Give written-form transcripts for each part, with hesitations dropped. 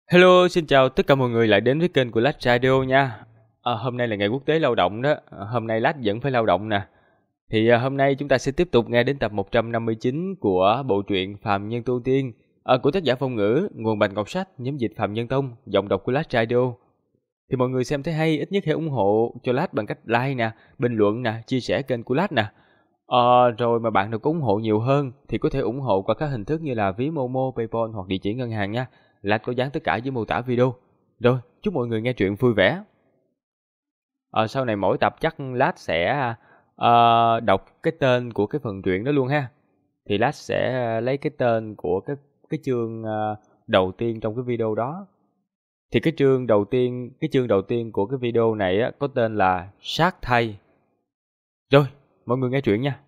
Hello, xin chào tất cả mọi người lại đến với kênh của Lách Radio nha. Hôm nay là ngày quốc tế lao động đó, hôm nay Lách vẫn phải lao động nè. Hôm nay chúng ta sẽ tiếp tục nghe đến tập 159 của bộ truyện Phàm Nhân Tu Tiên của tác giả Phong Ngữ, nguồn Bạch Ngọc Sách, nhóm dịch Phạm Nhân Tông, giọng đọc của Lách Radio. Thì mọi người xem thấy hay, ít nhất hãy ủng hộ cho Lách bằng cách like nè, bình luận nè, chia sẻ kênh của Lách nè. Rồi mà bạn nào có ủng hộ nhiều hơn thì có thể ủng hộ qua các hình thức như là ví Momo, PayPal hoặc địa chỉ ngân hàng nha. Lách có dán tất cả dưới mô tả video. Rồi, chúc mọi người nghe truyện vui vẻ. Sau này mỗi tập chắc Lách sẽ đọc cái tên của cái phần truyện đó luôn ha. Thì Lách sẽ lấy cái tên của cái chương đầu tiên trong cái video đó. Thì cái chương đầu tiên của cái video này á, có tên là Sát Thay. Rồi, mọi người nghe truyện nha.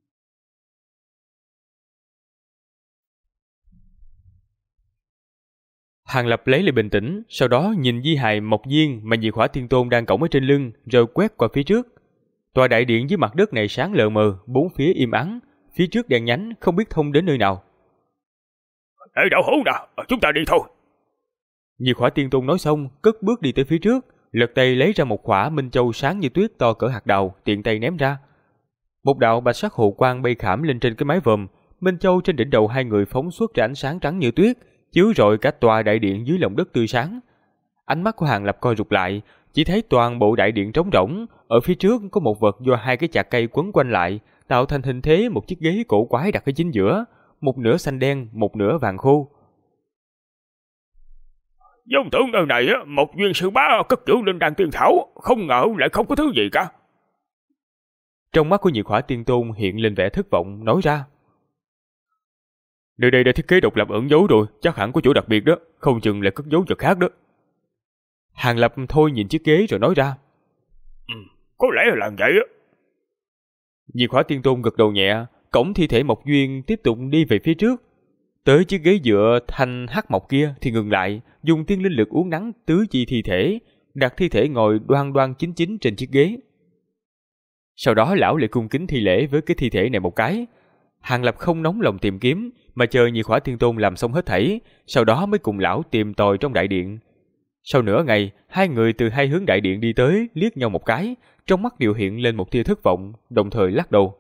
Hàng Lập lấy lại bình tĩnh, sau đó nhìn di hài mộc viên mà Diệt Hỏa Thiên Tôn đang cõng ở trên lưng, rồi quét qua phía trước. Tòa đại điện dưới mặt đất này sáng lờ mờ, bốn phía im ắng, phía trước đèn nhánh không biết thông đến nơi nào. Để đạo hữu nào, chúng ta đi thôi. Diệt Hỏa Thiên Tôn nói xong, cất bước đi tới phía trước, lật tay lấy ra một khỏa minh châu sáng như tuyết to cỡ hạt đào, tiện tay ném ra. Một đạo bạch sắc hộ quang bay khảm lên trên cái mái vòm, minh châu trên đỉnh đầu hai người phóng xuất ra ánh sáng trắng như tuyết, chiếu rọi cả tòa đại điện dưới lòng đất tươi sáng. Ánh mắt của Hàng Lập co rụt lại, chỉ thấy toàn bộ đại điện trống rỗng, ở phía trước có một vật do hai cái chạc cây quấn quanh lại, tạo thành hình thế một chiếc ghế cổ quái đặt ở chính giữa, một nửa xanh đen, một nửa vàng khô. Giống tưởng nơi này một duyên sư bá cất giữ linh đan tiên thảo, không ngờ lại không có thứ gì cả. Trong mắt của Diệt Hỏa Tiên Tôn hiện lên vẻ thất vọng, nói ra: nơi đây đã thiết kế độc lập ẩn giấu rồi, chắc hẳn có chỗ đặc biệt đó, không chừng lại cất giấu vật khác đó. Hàng Lập thôi nhìn chiếc ghế rồi nói ra: Có lẽ là vậy á. Diệt Hỏa Tiên Tôn gật đầu nhẹ, cõng thi thể Mộc Duyên tiếp tục đi về phía trước. Tới chiếc ghế dựa thanh hắc mộc kia thì ngừng lại, dùng tiên linh lực uốn nắn tứ chi thi thể, đặt thi thể ngồi đoan đoan chính chính trên chiếc ghế. Sau đó lão lại cung kính thi lễ với cái thi thể này một cái. Hàng Lập không nóng lòng tìm kiếm, mà chờ Diệt Hỏa Thiên Tôn làm xong hết thảy, sau đó mới cùng lão tìm tòi trong đại điện. Sau nửa ngày, hai người từ hai hướng đại điện đi tới, liếc nhau một cái, trong mắt đều hiện lên một tia thất vọng, đồng thời lắc đầu.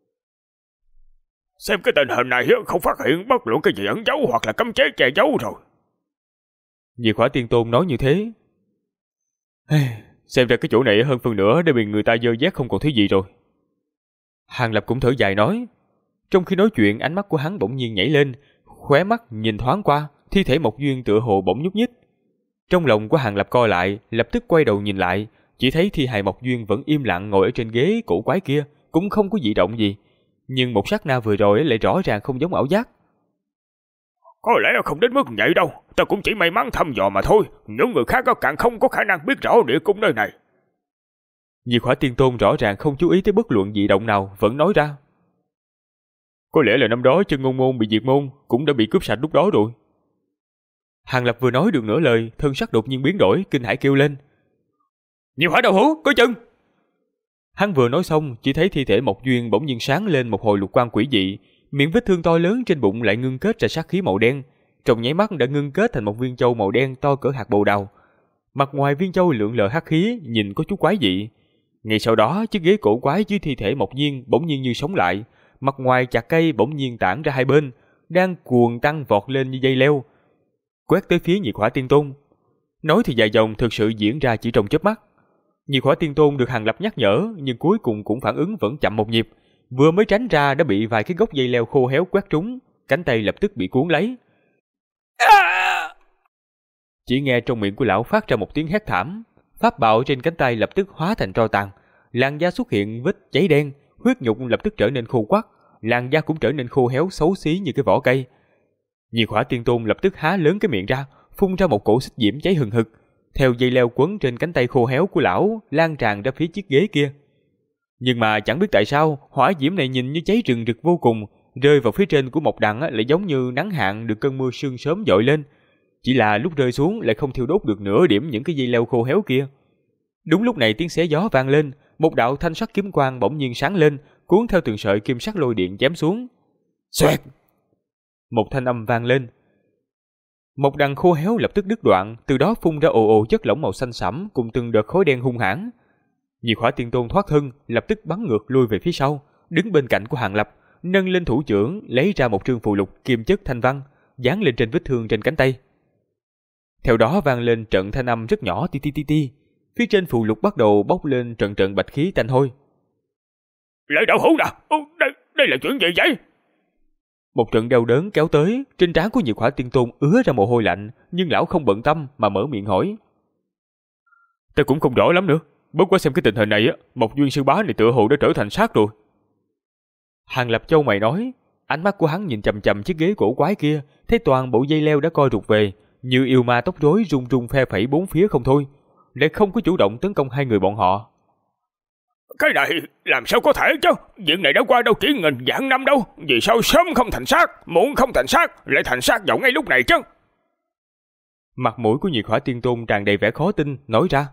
Xem cái tình hình này không phát hiện bất luận cái gì ẩn giấu hoặc là cấm chế che giấu rồi. Diệt Hỏa Thiên Tôn nói như thế. Xem ra cái chỗ này hơn phần nữa đã bị người ta dơ dét không còn thứ gì rồi. Hàng Lập cũng thở dài nói. Trong khi nói chuyện, ánh mắt của hắn bỗng nhiên nhảy lên, khóe mắt nhìn thoáng qua, thi thể Mộc Duyên tựa hồ bỗng nhúc nhích. Trong lòng của Hàng Lập co lại, lập tức quay đầu nhìn lại, chỉ thấy thi hài Mộc Duyên vẫn im lặng ngồi ở trên ghế cổ quái kia, cũng không có dị động gì. Nhưng một sát na vừa rồi lại rõ ràng không giống ảo giác. Có lẽ không đến mức vậy đâu, ta cũng chỉ may mắn thăm dò mà thôi, những người khác càng không có khả năng biết rõ địa cung nơi này. Diệt Hỏa Tiên Tôn rõ ràng không chú ý tới bất luận dị động nào, vẫn nói ra. Có lẽ là năm đó Chân Ngôn Môn bị diệt môn, cũng đã bị cướp sạch lúc đó rồi. Hàng Lập vừa nói được nửa lời, thân sắc đột nhiên biến đổi, kinh hãi kêu lên. Nhiều Hỏa đạo hữu, coi chừng! Hắn vừa nói xong, chỉ thấy thi thể Mộc Duyên bỗng nhiên sáng lên một hồi lục quang quỷ dị, miệng vết thương to lớn trên bụng lại ngưng kết ra sát khí màu đen, trong nháy mắt đã ngưng kết thành một viên châu màu đen to cỡ hạt bồ đào. Mặt ngoài viên châu lượn lờ hắc khí, nhìn có chút quái dị. Ngay sau đó, chiếc ghế cổ quái dưới thi thể Mộc Duyên bỗng nhiên như sống lại, mặt ngoài chạc cây bỗng nhiên tản ra hai bên, đang cuồng tăng vọt lên như dây leo, quét tới phía Diệt Hỏa Tiên Tôn. Nói thì dài dòng, thực sự diễn ra chỉ trong chớp mắt. Diệt Hỏa Tiên Tôn được Hàng Lập nhắc nhở, nhưng cuối cùng cũng phản ứng vẫn chậm một nhịp, vừa mới tránh ra đã bị vài cái gốc dây leo khô héo quét trúng, cánh tay lập tức bị cuốn lấy. Chỉ nghe trong miệng của lão phát ra một tiếng hét thảm, pháp bảo trên cánh tay lập tức hóa thành tro tàn, làn da xuất hiện vết cháy đen, huyết nhục lập tức trở nên khô quắt, làn da cũng trở nên khô héo xấu xí như cái vỏ cây. Diệt Hỏa Tiên Tôn lập tức há lớn cái miệng ra, phun ra một cổ xích diễm cháy hừng hực, theo dây leo quấn trên cánh tay khô héo của lão lan tràn ra phía chiếc ghế kia. Nhưng mà chẳng biết tại sao, hỏa diễm này nhìn như cháy rừng rực vô cùng, rơi vào phía trên của một đằng lại giống như nắng hạn được cơn mưa sương sớm dội lên. Chỉ là lúc rơi xuống lại không thiêu đốt được nửa điểm những cái dây leo khô héo kia. Đúng lúc này tiếng xé gió vang lên, một đạo thanh sắc kiếm quang bỗng nhiên sáng lên, cuốn theo từng sợi kim sắc lôi điện chém xuống. Xoẹt! Một thanh âm vang lên. Một đằng khô héo lập tức đứt đoạn, từ đó phun ra ồ ồ chất lỏng màu xanh sẫm cùng từng đợt khói đen hung hãn. Nhị Khỏa Tiên Tôn thoát thân, lập tức bắn ngược lui về phía sau, đứng bên cạnh của Hàng Lập, nâng lên thủ trưởng, lấy ra một trương phù lục kim chất thanh văn, dán lên trên vết thương trên cánh tay. Theo đó vang lên trận thanh âm rất nhỏ ti ti ti ti, phía trên phù lục bắt đầu bốc lên trận trận bạch khí tanh hôi. Lại đạo hữu nè, đây là chuyện gì vậy? Một trận đau đớn kéo tới, trên trán của Nhị Khỏa Tiên Tôn ứa ra mồ hôi lạnh, nhưng lão không bận tâm mà mở miệng hỏi. Ta cũng không rõ lắm nữa, bất quá xem cái tình hình này á, Mộc Duyên sư bá này tựa hồ đã trở thành xác rồi. Hàng Lập châu mày nói, ánh mắt của hắn nhìn chằm chằm chiếc ghế cổ quái kia, thấy toàn bộ dây leo đã co rụt về, như yêu ma tóc rối rung rung phe phẩy bốn phía không thôi, lại không có chủ động tấn công hai người bọn họ. Cái này làm sao có thể chứ? Chuyện này đã qua đâu chỉ nghìn vạn năm đâu, vì sao sớm không thành xác, muộn không thành xác, lại thành xác vào ngay lúc này chứ? Mặt mũi của Nhị Khỏa Tiên Tôn tràn đầy vẻ khó tin, nói ra.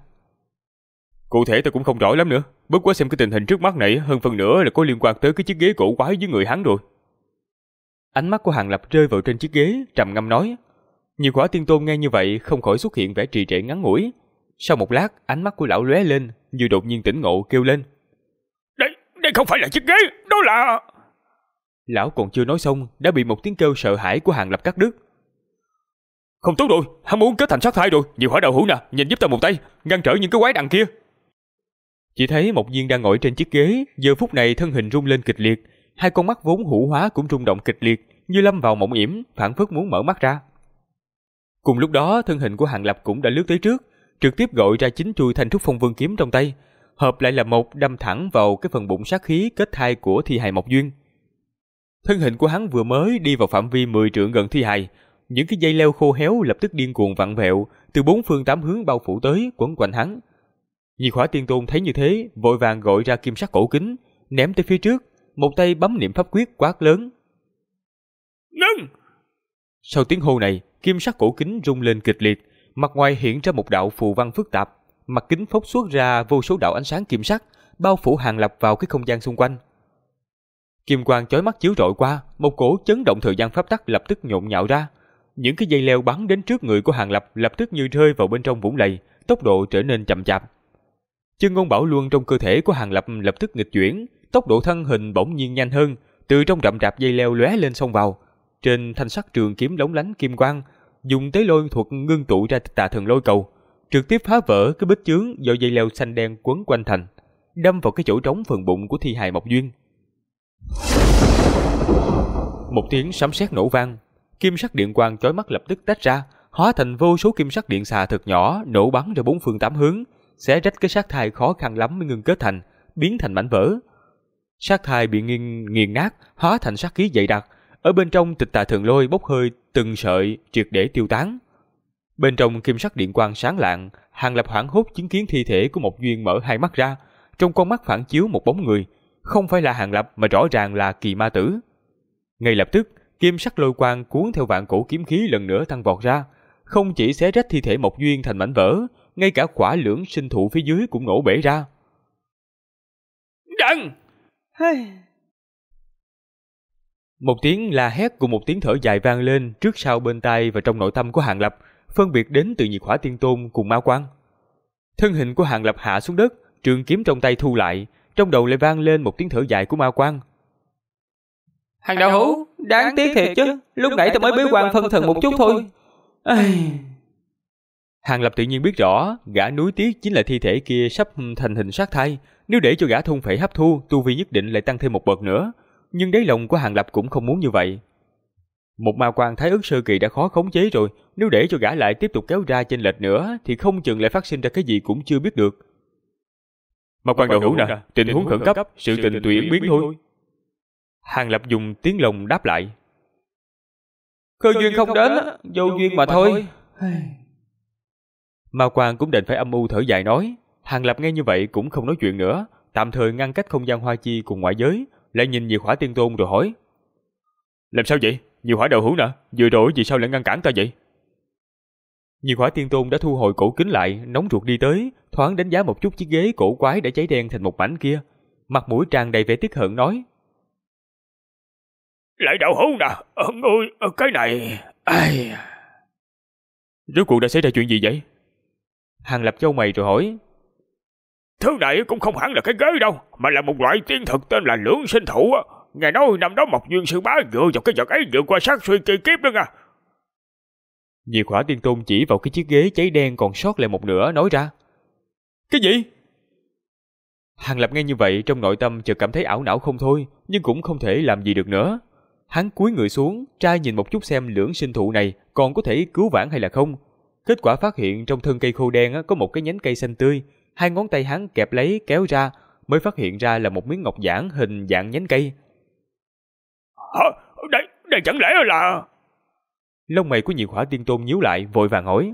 Cụ thể ta cũng không rõ lắm nữa, bất quá xem cái tình hình trước mắt này hơn phần nữa là có liên quan tới cái chiếc ghế cổ quái với người hắn rồi. Ánh mắt của Hàng Lập rơi vào trên chiếc ghế, trầm ngâm nói. Nhị Khỏa Tiên Tôn nghe như vậy không khỏi xuất hiện vẻ trì trệ ngắn ngủi. Sau một lát, ánh mắt của lão lóe lên, như đột nhiên tỉnh ngộ kêu lên. Đây không phải là chiếc ghế, đó là... Lão còn chưa nói xong, đã bị một tiếng kêu sợ hãi của Hàng Lập cắt đứt. Không tốt rồi, hắn muốn kết thành sát thai rồi, Nhị Khỏa đạo hữu nè, nhìn giúp ta một tay, ngăn trở những cái quái đằng kia. Chỉ thấy một viên đang ngồi trên chiếc ghế, giờ phút này thân hình rung lên kịch liệt, hai con mắt vốn hữu hóa cũng rung động kịch liệt, như lâm vào mộng yểm, phảng phất muốn mở mắt ra. Cùng lúc đó, thân hình của Hàng Lập cũng đã lướt tới trước, trực tiếp gọi ra chính chuôi Thanh Trúc Phong Vương kiếm trong tay, hợp lại là một đâm thẳng vào cái phần bụng sát khí kết thai của thi hài Mộc Duyên. Thân hình của hắn vừa mới đi vào phạm vi 10 trượng gần thi hài, những cái dây leo khô héo lập tức điên cuồng vặn vẹo, từ bốn phương tám hướng bao phủ tới, quấn quanh hắn. Nhị Khỏa Tiên Tôn thấy như thế, vội vàng gọi ra kim sắc cổ kính, ném tới phía trước, một tay bấm niệm pháp quyết quát lớn. Ngưng! Sau tiếng hô này, kim sắc cổ kính rung lên kịch liệt, mặt ngoài hiện ra một đạo phù văn phức tạp, mặt kính phóng xuất ra vô số đạo ánh sáng kim sắc, bao phủ Hàng Lập vào cái không gian xung quanh. Kim quang chói mắt chiếu rọi qua, một cổ chấn động thời gian pháp tắc lập tức nhộn nhạo ra. Những cái dây leo bắn đến trước người của Hàng Lập lập tức như rơi vào bên trong vũng lầy, tốc độ trở nên chậm chạp. Chân ngôn bảo luân trong cơ thể của Hàng Lập lập tức nghịch chuyển, tốc độ thân hình bỗng nhiên nhanh hơn, từ trong rậm rạp dây leo lóe lên xông vào. Trên thanh sắc trường kiếm lóng lánh kim quang, dùng tế lôi thuật ngưng tụ ra Tà Thần Lôi Cầu, trực tiếp phá vỡ cái bích chướng do dây leo xanh đen quấn quanh thành, đâm vào cái chỗ trống phần bụng của thi hài Mộc Duyên. Một tiếng sấm sét nổ vang, kim sắc điện quang chói mắt lập tức tách ra, hóa thành vô số kim sắc điện xà thật nhỏ nổ bắn ra bốn phương tám hướng, xé rách cái xác thai khó khăn lắm mới ngưng kết thành, biến thành mảnh vỡ. Xác thai bị nghiền nát, hóa thành sát khí dày đặc, ở bên trong Tịch Tà Thần Lôi bốc hơi từng sợi triệt để tiêu tán. Bên trong kim sắc điện quang sáng lạng, Hàng Lập hoảng hốt chứng kiến thi thể của Mộc Duyên mở hai mắt ra, trong con mắt phản chiếu một bóng người, không phải là Hàng Lập mà rõ ràng là Kỳ Ma Tử. Ngay lập tức, kim sắc lôi quang cuốn theo vạn cổ kiếm khí lần nữa tăng vọt ra, không chỉ xé rách thi thể Mộc Duyên thành mảnh vỡ, ngay cả quả lưỡng sinh thụ phía dưới cũng nổ bể ra. Đừng! Một tiếng la hét cùng một tiếng thở dài vang lên trước sau bên tai và trong nội tâm của Hàng Lập, phân biệt đến từ Nhị Khỏa Tiên Tôn cùng Ma Quang. Thân hình của Hàng Lập hạ xuống đất, trường kiếm trong tay thu lại, trong đầu lại vang lên một tiếng thở dài của Ma Quang. Hàng đạo hữu, đáng tiếc thiệt chứ, lúc nãy ta mới bế quan phân thần một chút thôi. Hàng Lập tự nhiên biết rõ, gã nuối tiếc chính là thi thể kia sắp thành hình sát thai, nếu để cho gã thôn phệ hấp thu, tu vi nhất định lại tăng thêm một bậc nữa, nhưng đáy lòng của Hàng Lập cũng không muốn như vậy. Một ma quan thái ức sơ kỳ đã khó khống chế rồi, nếu để cho gã lại tiếp tục kéo ra chênh lệch nữa thì không chừng lại phát sinh ra cái gì cũng chưa biết được. Ma quan đạo hữu nè, tình huống khẩn cấp, sự tình tùy ứng biến thôi. Hàng Lập dùng tiếng lòng đáp lại. Cơ duyên không đến, vô duyên mà thôi. Ma quan cũng định phải âm u thở dài nói. Hàng Lập nghe như vậy cũng không nói chuyện nữa, tạm thời ngăn cách không gian hoa chi cùng ngoại giới, lại nhìn Nhị Khỏa Tiên Tôn rồi hỏi. Làm sao vậy? Nhị Khỏa đạo hữu nè, vừa rồi vì sao lại ngăn cản ta vậy? Nhị Khỏa Tiên Tôn đã thu hồi cổ kính lại, nóng ruột đi tới, thoáng đánh giá một chút chiếc ghế cổ quái đã cháy đen thành một mảnh kia, mặt mũi tràn đầy vẻ tiếc hận nói. Lại đạo hữu nè, ngươi cái này... Rốt cuộc đã xảy ra chuyện gì vậy? Hàng Lập chau mày rồi hỏi. Thứ này cũng không hẳn là cái ghế đâu, mà là một loại tiên thực tên là lưỡng sinh thụ. Nghe nói năm đó Mộc Duyên sư bá dựa vào cái vật ấy vượt qua sát suy kỳ kiếp đó nha. Diệt Hỏa Tiên Tôn chỉ vào cái chiếc ghế cháy đen còn sót lại một nửa nói ra. Cái gì? Hàng Lập nghe như vậy trong nội tâm chợt cảm thấy ảo não không thôi, nhưng cũng không thể làm gì được nữa. Hắn cúi người xuống, trai nhìn một chút xem lưỡng sinh thụ này còn có thể cứu vãn hay là không. Kết quả phát hiện trong thân cây khô đen có một cái nhánh cây xanh tươi, hai ngón tay hắn kẹp lấy kéo ra, mới phát hiện ra là một miếng ngọc giản hình dạng nhánh cây. Đây chẳng lẽ là... Lông mày của Diệt Hỏa Tiên Tôn nhíu lại, vội vàng hỏi.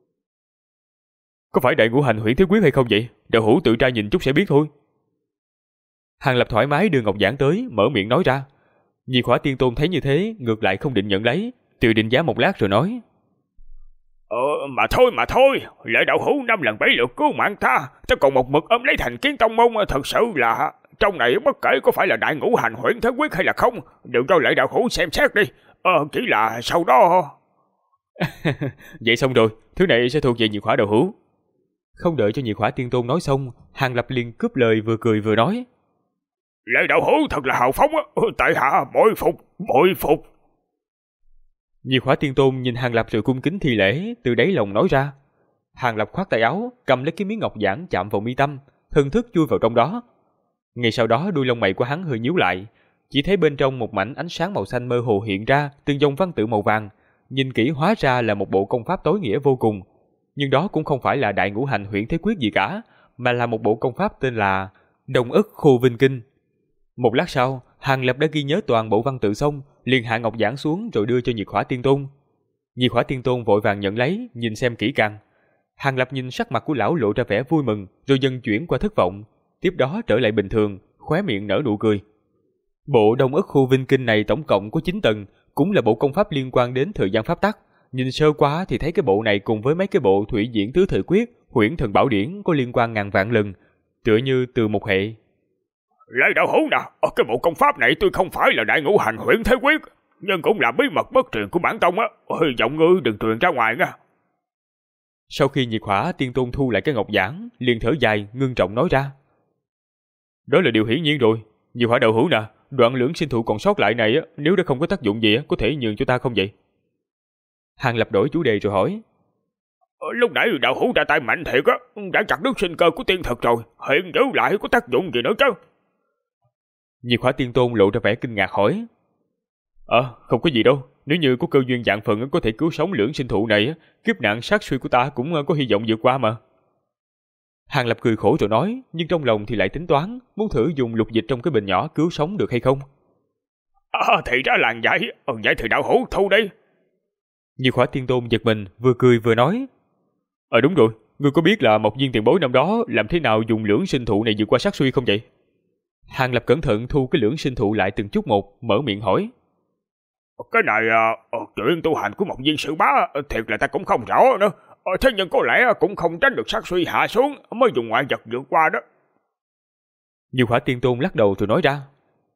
Có phải Đại Ngũ Hành Huyễn Thế Quyết hay không vậy? Đạo hữu tự tra nhìn chút sẽ biết thôi. Hàng Lập thoải mái đưa ngọc giản tới, mở miệng nói ra. Diệt Hỏa Tiên Tôn thấy như thế, ngược lại không định nhận lấy, tự định giá một lát rồi nói. Mà thôi, lẽ đạo hữu 5 lần 7 lượt cứu mạng ta còn một mực ôm lấy thành kiến tông môn, thật sự là trong này bất kể có phải là Đại Ngũ Hành Huyễn Thế Quyết hay là không, đều cho lẽ đạo hữu xem xét đi. Chỉ là sau đó... Vậy xong rồi, thứ này sẽ thuộc về Diệt Hỏa đạo hữu. Không đợi cho Diệt Hỏa Tiên Tôn nói xong, Hàng Lập liền cướp lời vừa cười vừa nói. Lệ đạo hữu thật là hào phóng, tại hạ bội phục. Diệt Hỏa Tiên Tôn nhìn Hàng Lập rồi cung kính thi lễ, từ đáy lòng nói ra. Hàng Lập khoát tay áo, cầm lấy cái miếng ngọc giản chạm vào mi tâm, thần thức chui vào trong đó. Ngay sau đó đuôi lông mày của hắn hơi nhíu lại, chỉ thấy bên trong một mảnh ánh sáng màu xanh mơ hồ hiện ra từng dòng văn tự màu vàng, nhìn kỹ hóa ra là một bộ công pháp tối nghĩa vô cùng. Nhưng đó cũng không phải là Đại Ngũ Hành Huyễn Thế Quyết gì cả, mà là một bộ công pháp tên là Đồng Ức Khô Vinh Kinh. Một lát sau, Hàng Lập đã ghi nhớ toàn bộ văn tự xong, liền hạ ngọc giản xuống rồi đưa cho Diệt Hỏa Tiên Tôn. Diệt Hỏa Tiên Tôn vội vàng nhận lấy, nhìn xem kỹ càng. Hàng Lập nhìn sắc mặt của lão lộ ra vẻ vui mừng, rồi dần chuyển qua thất vọng, tiếp đó trở lại bình thường, khóe miệng nở nụ cười. Bộ Đông Ức Khu Vinh Kinh này tổng cộng có 9 tầng, cũng là bộ công pháp liên quan đến thời gian pháp tắc. Nhìn sơ qua thì thấy cái bộ này cùng với mấy cái bộ Thủy Diễn Tứ Thời Quyết, Huyễn Thần Bảo Điển có liên quan ngàn vạn lần, tựa như từ một hệ. Lệ đạo hữu nè, cái bộ công pháp này tuy không phải là Đại Ngũ Hành Huyễn Thế Quyết, nhưng cũng là bí mật bất truyền của bản tông á, hy vọng ngươi đừng truyền ra ngoài nha. Sau khi Diệt Hỏa Tiên Tôn thu lại cái ngọc giản, liền thở dài, ngưng trọng nói ra. Đó là điều hiển nhiên rồi, Diệt Hỏa đạo hữu nè, đoạn lưỡng sinh thụ còn sót lại này nếu đã không có tác dụng gì có thể nhường cho ta không vậy? Hàng Lập đổi chủ đề rồi hỏi. Lúc nãy đạo hữu ra tay mạnh thiệt á, đã chặt đứt sinh cơ của tiên thực rồi, hiện giữ lại có tác dụng gì nữa chứ? Diệt Hỏa Tiên Tôn lộ ra vẻ kinh ngạc hỏi. Không có gì đâu, nếu như có cơ duyên dạng phần có thể cứu sống lưỡng sinh thụ này, kiếp nạn sát suy của ta cũng có hy vọng vượt qua mà. Hàng Lập cười khổ rồi nói, nhưng trong lòng thì lại tính toán, muốn thử dùng lục dịch trong cái bình nhỏ cứu sống được hay không. Thì ra là vậy, vậy thì đạo hữu thu đi. Diệt Hỏa Tiên Tôn giật mình, vừa cười vừa nói. Đúng rồi, ngươi có biết là Mộc Viên tiền bối năm đó làm thế nào dùng lưỡng sinh thụ này vượt qua sát suy không vậy? Hàng Lập cẩn thận thu cái lưỡng sinh thụ lại từng chút một, mở miệng hỏi. Cái này chuyện tu hành của Mộc Viên sư bá thiệt là ta cũng không rõ nữa. Thế nhưng có lẽ cũng không tránh được sát suy hạ xuống mới dùng ngoại vật vượt qua đó. Diệt Hỏa Tiên Tôn lắc đầu rồi nói ra.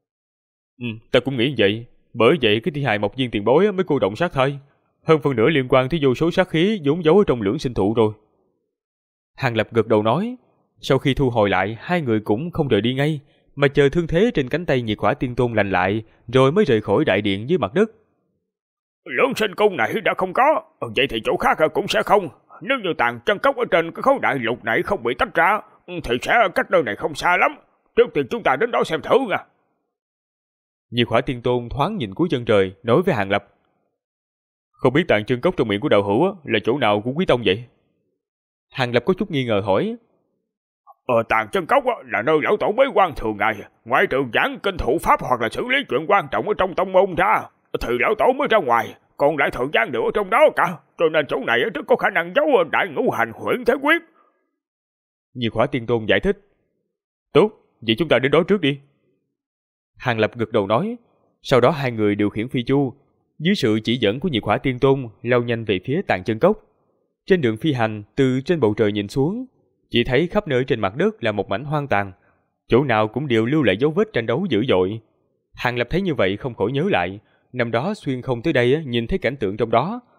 Ta cũng nghĩ vậy, bởi vậy cái thi hài Mộc Viên tiền bối mới cô động sát thai. Hơn phần nữa liên quan tới vô số sát khí vốn giấu ở trong lưỡng sinh thụ rồi. Hàng Lập gật đầu nói. Sau khi thu hồi lại, hai người cũng không rời đi ngay, mà chờ thương thế trên cánh tay Diệt Hỏa Tiên Tôn lành lại, rồi mới rời khỏi đại điện dưới mặt đất. Lưỡng sinh cung này đã không có, vậy thì chỗ khác cũng sẽ không. Nếu như tàn chân cốc ở trên cái khối đại lục này không bị tách ra, thì sẽ cách nơi này không xa lắm. Trước tiên chúng ta đến đó xem thử nha. Diệt Hỏa Tiên Tôn thoáng nhìn cuối chân trời, nói với Hàng Lập. Không biết tàn chân cốc trong miệng của đạo hữu là chỗ nào của quý tông vậy? Hàng Lập có chút nghi ngờ hỏi. Tàn chân cốc là nơi lão tổ bế quan thường ngày, ngoại trừ giảng kinh thụ pháp hoặc là xử lý chuyện quan trọng ở trong tông môn ra, thì lão tổ mới ra ngoài, còn lại thời gian đều ở trong đó cả, cho nên chỗ này rất có khả năng giấu Đại Ngũ Hành Huyễn Thế Quyết. Diệt Hỏa Tiên Tôn giải thích. Tốt, vậy chúng ta đến đó trước đi. Hàng Lập gật đầu nói. Sau đó hai người điều khiển phi chu, dưới sự chỉ dẫn của Diệt Hỏa Tiên Tôn lao nhanh về phía tàn chân cốc. Trên đường phi hành, từ trên bầu trời nhìn xuống, chỉ thấy khắp nơi trên mặt đất là một mảnh hoang tàn, chỗ nào cũng đều lưu lại dấu vết tranh đấu dữ dội. Hàng Lập thấy như vậy không khỏi nhớ lại, năm đó xuyên không tới đây nhìn thấy cảnh tượng trong đó,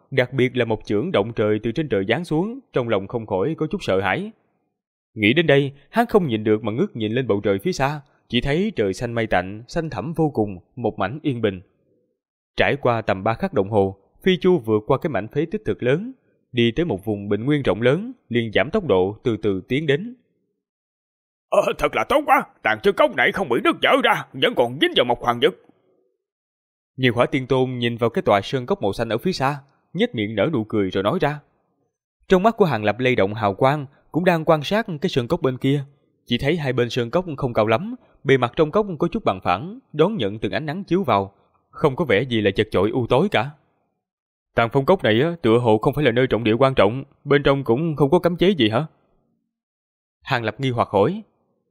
đặc biệt là một chưởng động trời từ trên trời giáng xuống, trong lòng không khỏi có chút sợ hãi. Nghĩ đến đây, hắn không nhịn được mà ngước nhìn lên bầu trời phía xa, chỉ thấy trời xanh mây tạnh, xanh thẳm vô cùng, một mảnh yên bình. Trải qua tầm 3 khắc đồng hồ, Phi Chu vượt qua cái mảnh phế tích thực lớn, đi tới một vùng bình nguyên rộng lớn, liền giảm tốc độ từ từ tiến đến. Thật là tốt quá, tàn chân cốc này không bị đứt dở ra, vẫn còn dính vào một hoàng vực. Nhiều Hỏa Tiên Tôn nhìn vào cái tòa sơn cốc màu xanh ở phía xa, nhếch miệng nở nụ cười rồi nói ra. Trong mắt của Hàng Lập lay động hào quang, cũng đang quan sát cái sơn cốc bên kia. Chỉ thấy hai bên sơn cốc không cao lắm, bề mặt trong cốc có chút bằng phẳng, đón nhận từng ánh nắng chiếu vào, không có vẻ gì là chật chội u tối cả. Tàng Phong cốc này tựa hồ không phải là nơi trọng địa quan trọng, bên trong cũng không có cấm chế gì hả? Hàng Lập nghi hoặc hỏi.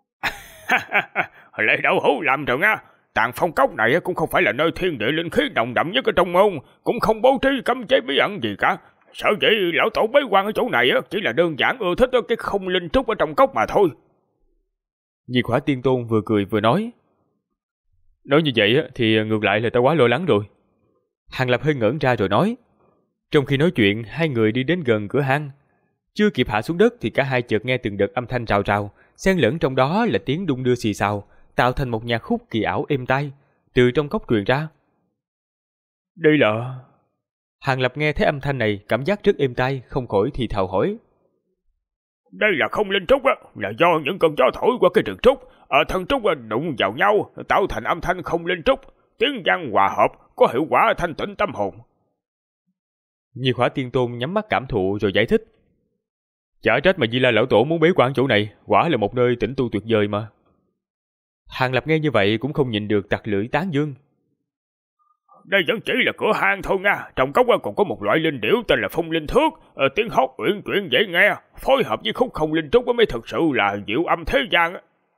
Lệ Đạo Hữu làm rồi nha. Tàng Phong cốc này cũng không phải là nơi thiên địa linh khí nồng đậm nhất ở trong môn, cũng không bố trí cấm chế bí ẩn gì cả. Sở dĩ lão tổ bế quan ở chỗ này chỉ là đơn giản ưa thích cái không linh trúc ở trong cốc mà thôi. Diệt Hỏa Tiên Tôn vừa cười vừa nói. Nói như vậy thì ngược lại là ta quá lo lắng rồi. Hàng Lập hơi ngẩn ra rồi nói. Trong khi nói chuyện, hai người đi đến gần cửa hang. Chưa kịp hạ xuống đất thì cả hai chợt nghe từng đợt âm thanh rào rào, xen lẫn trong đó là tiếng đung đưa xì xào, tạo thành một nhạc khúc kỳ ảo êm tai, từ trong cốc truyền ra. Đây là... Hàng Lập nghe thấy âm thanh này, cảm giác rất êm tai, không khỏi thì thào hỏi. Đây là không linh trúc là do những cơn gió thổi qua cái rừng trúc, thân trúc đụng vào nhau, tạo thành âm thanh không linh trúc, tiếng vang hòa hợp, có hiệu quả thanh tịnh tâm hồn. Diệt Hỏa Tiên Tôn nhắm mắt cảm thụ rồi giải thích. Chả trách mà Di La lão tổ muốn bế quan chỗ này, quả là một nơi tĩnh tu tuyệt vời mà. Hàng Lập nghe như vậy cũng không nhịn được tặc lưỡi tán dương. Đây vẫn chỉ là cửa hang thôi nha, trong cốc còn có một loại linh điểu tên là phong linh thước, tiếng hót uyển chuyển dễ nghe, phối hợp với khúc không linh trúc mới thực sự là diệu âm thế gian.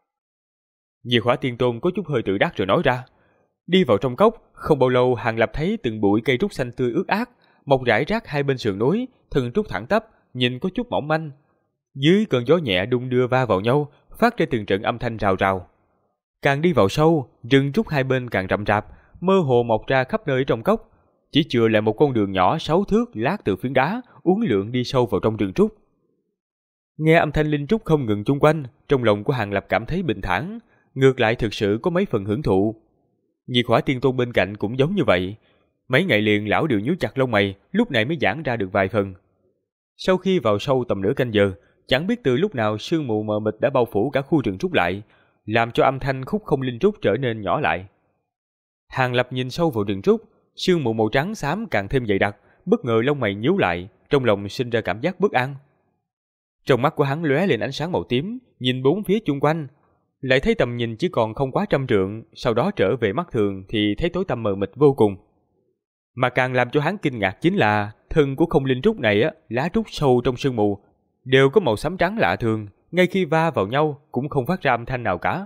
Diệt Hỏa Tiên Tôn có chút hơi tự đắc rồi nói ra. Đi vào trong cốc, không bao lâu Hàng Lập thấy từng bụi cây trúc xanh tươi ướt át, mọc rải rác hai bên sườn núi, thân trúc thẳng tắp, nhìn có chút mỏng manh. Dưới cơn gió nhẹ đung đưa va vào nhau, phát ra từng trận âm thanh rào rào. Càng đi vào sâu, rừng trúc hai bên càng rậm rạp, mơ hồ mọc ra khắp nơi trong cốc. Chỉ chừa lại một con đường nhỏ 6 thước lát từ phiến đá, uốn lượn đi sâu vào trong rừng trúc. Nghe âm thanh linh trúc không ngừng chung quanh, trong lòng của Hàng Lập cảm thấy bình thản, ngược lại thực sự có mấy phần hưởng thụ. Diệt Hỏa Tiên Tôn bên cạnh cũng giống như vậy. Mấy ngày liền lão đều nhíu chặt lông mày, lúc này mới giãn ra được vài phần. Sau khi vào sâu tầm nửa canh giờ, chẳng biết từ lúc nào sương mù mờ mịt đã bao phủ cả khu rừng trúc lại, làm cho âm thanh khúc không linh trúc trở nên nhỏ lại. Hàng Lập nhìn sâu vào rừng trúc, sương mù màu trắng xám càng thêm dày đặc, bất ngờ lông mày nhíu lại, trong lòng sinh ra cảm giác bất an. Trong mắt của hắn lóe lên ánh sáng màu tím, nhìn bốn phía chung quanh, lại thấy tầm nhìn chỉ còn không quá 100 trượng, sau đó trở về mắt thường thì thấy tối tăm mờ mịt vô cùng. Mà càng làm cho hắn kinh ngạc chính là thân của không linh trúc này lá trúc sâu trong sương mù đều có màu xám trắng lạ thường, ngay khi va vào nhau cũng không phát ra âm thanh nào cả.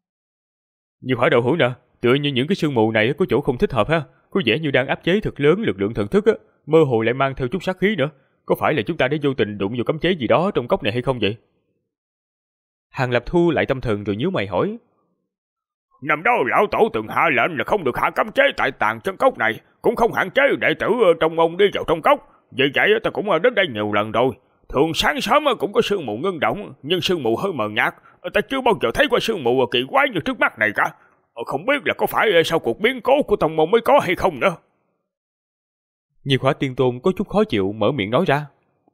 Như Hỏa Đạo Hữu nè, tựa như những cái sương mù này có chỗ không thích hợp ha, có vẻ như đang áp chế thật lớn lực lượng thần thức mơ hồ lại mang theo chút sát khí nữa, có phải là chúng ta đã vô tình đụng vào cấm chế gì đó trong cốc này hay không vậy? Hàng Lập thu lại tâm thần rồi nhíu mày hỏi. Năm đó lão tổ từng hạ lệnh là không được hạ cấm chế tại tàng chân cốc này, cũng không hạn chế đệ tử trong môn đi vào trong cốc. Vì vậy ta cũng đến đây nhiều lần rồi. Thường sáng sớm cũng có sương mù ngưng động, nhưng sương mù hơi mờ nhạt. Ta chưa bao giờ thấy qua sương mù kỳ quái như trước mắt này cả. Không biết là có phải sau cuộc biến cố của tông môn mới có hay không nữa. Diệt Hỏa Tiên Tôn có chút khó chịu mở miệng nói ra.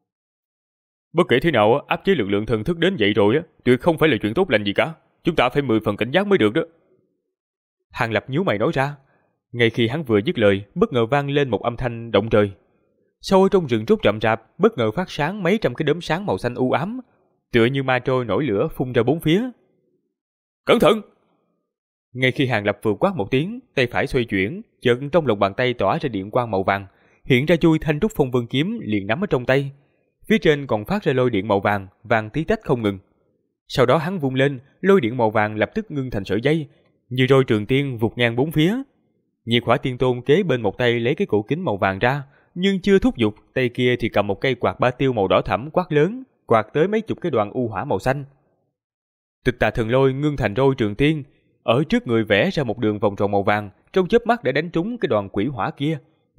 Bất kể thế nào áp chế lực lượng thần thức đến vậy rồi tuyệt không phải là chuyện tốt lành gì cả. Chúng ta phải 10 phần cảnh giác mới được đó. Hàng Lập nhíu mày nói ra. Ngay khi hắn vừa dứt lời, bất ngờ vang lên một âm thanh động trời. Sâu ở trong rừng trúc rậm rạp, bất ngờ phát sáng mấy trăm cái đốm sáng màu xanh u ám, tựa như ma trôi nổi lửa phun ra bốn phía. Cẩn thận! Ngay khi Hàng Lập vừa quát một tiếng, tay phải xoay chuyển, chợt trong lòng bàn tay tỏa ra điện quang màu vàng, hiện ra chui thanh trúc phong vân kiếm liền nắm ở trong tay. Phía trên còn phát ra lôi điện màu vàng, vàng tí tách không ngừng. Sau đó hắn vung lên, lôi điện màu vàng lập tức ngưng thành sợi dây, như roi trường tiên vụt ngang bốn phía. Diệt Hỏa Tiên Tôn kế bên một tay lấy cái cổ kính màu vàng ra, nhưng chưa thúc giục, tay kia thì cầm một cây quạt ba tiêu màu đỏ thẫm quát lớn, quạt tới mấy chục cái đoàn u hỏa màu xanh. Tịch Tà Thần Lôi ngưng thành roi trường tiên, ở trước người vẽ ra một đường vòng tròn màu vàng, trong chớp mắt đã đánh trúng cái đoàn quỷ hỏa kia,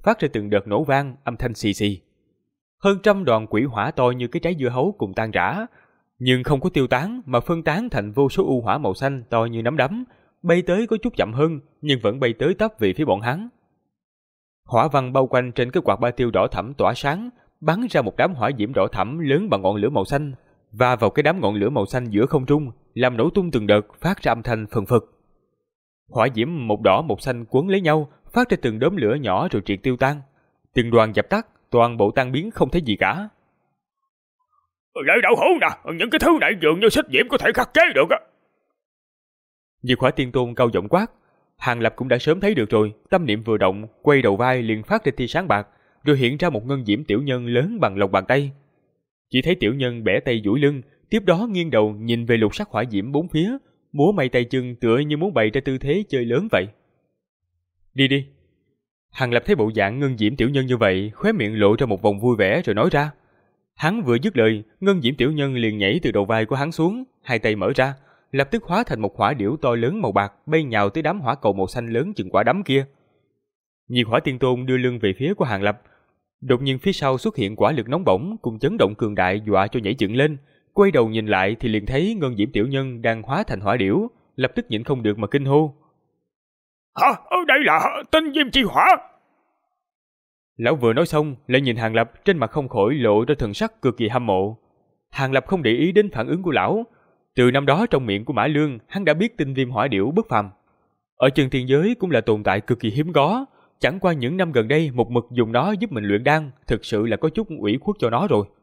phát ra từng đợt nổ vang, âm thanh xì xì. Hơn trăm đoàn quỷ hỏa to như cái trái dưa hấu cùng tan rã, nhưng không có tiêu tán mà phân tán thành vô số u hỏa màu xanh to như nắm đấm, bay tới có chút chậm hơn nhưng vẫn bay tới tấp về phía bọn hắn. Hỏa văn bao quanh trên cái quạt ba tiêu đỏ thẫm tỏa sáng, bắn ra một đám hỏa diễm đỏ thẫm lớn bằng ngọn lửa màu xanh, và vào cái đám ngọn lửa màu xanh giữa không trung, làm nổ tung từng đợt, phát ra âm thanh phừng phực. Hỏa diễm một đỏ một xanh quấn lấy nhau, phát ra từng đốm lửa nhỏ rồi triệt tiêu tan. Từng đoàn dập tắt, toàn bộ tan biến không thấy gì cả. Lệ đạo hữu nè, những cái thứ này dường như xích diễm có thể khắc chế được á. Diệt Hỏa Tiên Tôn cao giọng quát. Hàng Lập cũng đã sớm thấy được rồi, tâm niệm vừa động, quay đầu vai liền phát ra tia sáng bạc, rồi hiện ra một ngân diễm tiểu nhân lớn bằng lòng bàn tay. Chỉ thấy tiểu nhân bẻ tay duỗi lưng, tiếp đó nghiêng đầu nhìn về lục sắc hỏa diễm bốn phía, múa may tay chân tựa như muốn bày ra tư thế chơi lớn vậy. Đi đi. Hàng Lập thấy bộ dạng ngân diễm tiểu nhân như vậy, khóe miệng lộ ra một vòng vui vẻ rồi nói ra. Hắn vừa dứt lời, ngân diễm tiểu nhân liền nhảy từ đầu vai của hắn xuống, hai tay mở ra, lập tức hóa thành một hỏa điểu to lớn màu bạc bay nhào tới đám hỏa cầu màu xanh lớn chừng quả đấm kia. Diệt Hỏa Tiên Tôn đưa lưng về phía của Hàng Lập. Đột nhiên phía sau xuất hiện quả lực nóng bỏng cùng chấn động cường đại dọa cho nhảy dựng lên, quay đầu nhìn lại thì liền thấy ngân diễm tiểu nhân đang hóa thành hỏa điểu, lập tức nhịn không được mà kinh hô. Hả? Đây là tinh diêm chi hỏa. Lão vừa nói xong lại nhìn Hàng Lập, trên mặt không khỏi lộ ra thần sắc cực kỳ hâm mộ. Hàng Lập không để ý đến phản ứng của lão. Từ năm đó trong miệng của Mã Lương, hắn đã biết tinh viêm hỏa điểu bất phàm. Ở chân thiên giới cũng là tồn tại cực kỳ hiếm có, chẳng qua những năm gần đây một mực dùng nó giúp mình luyện đan, thực sự là có chút ủy khuất cho nó rồi.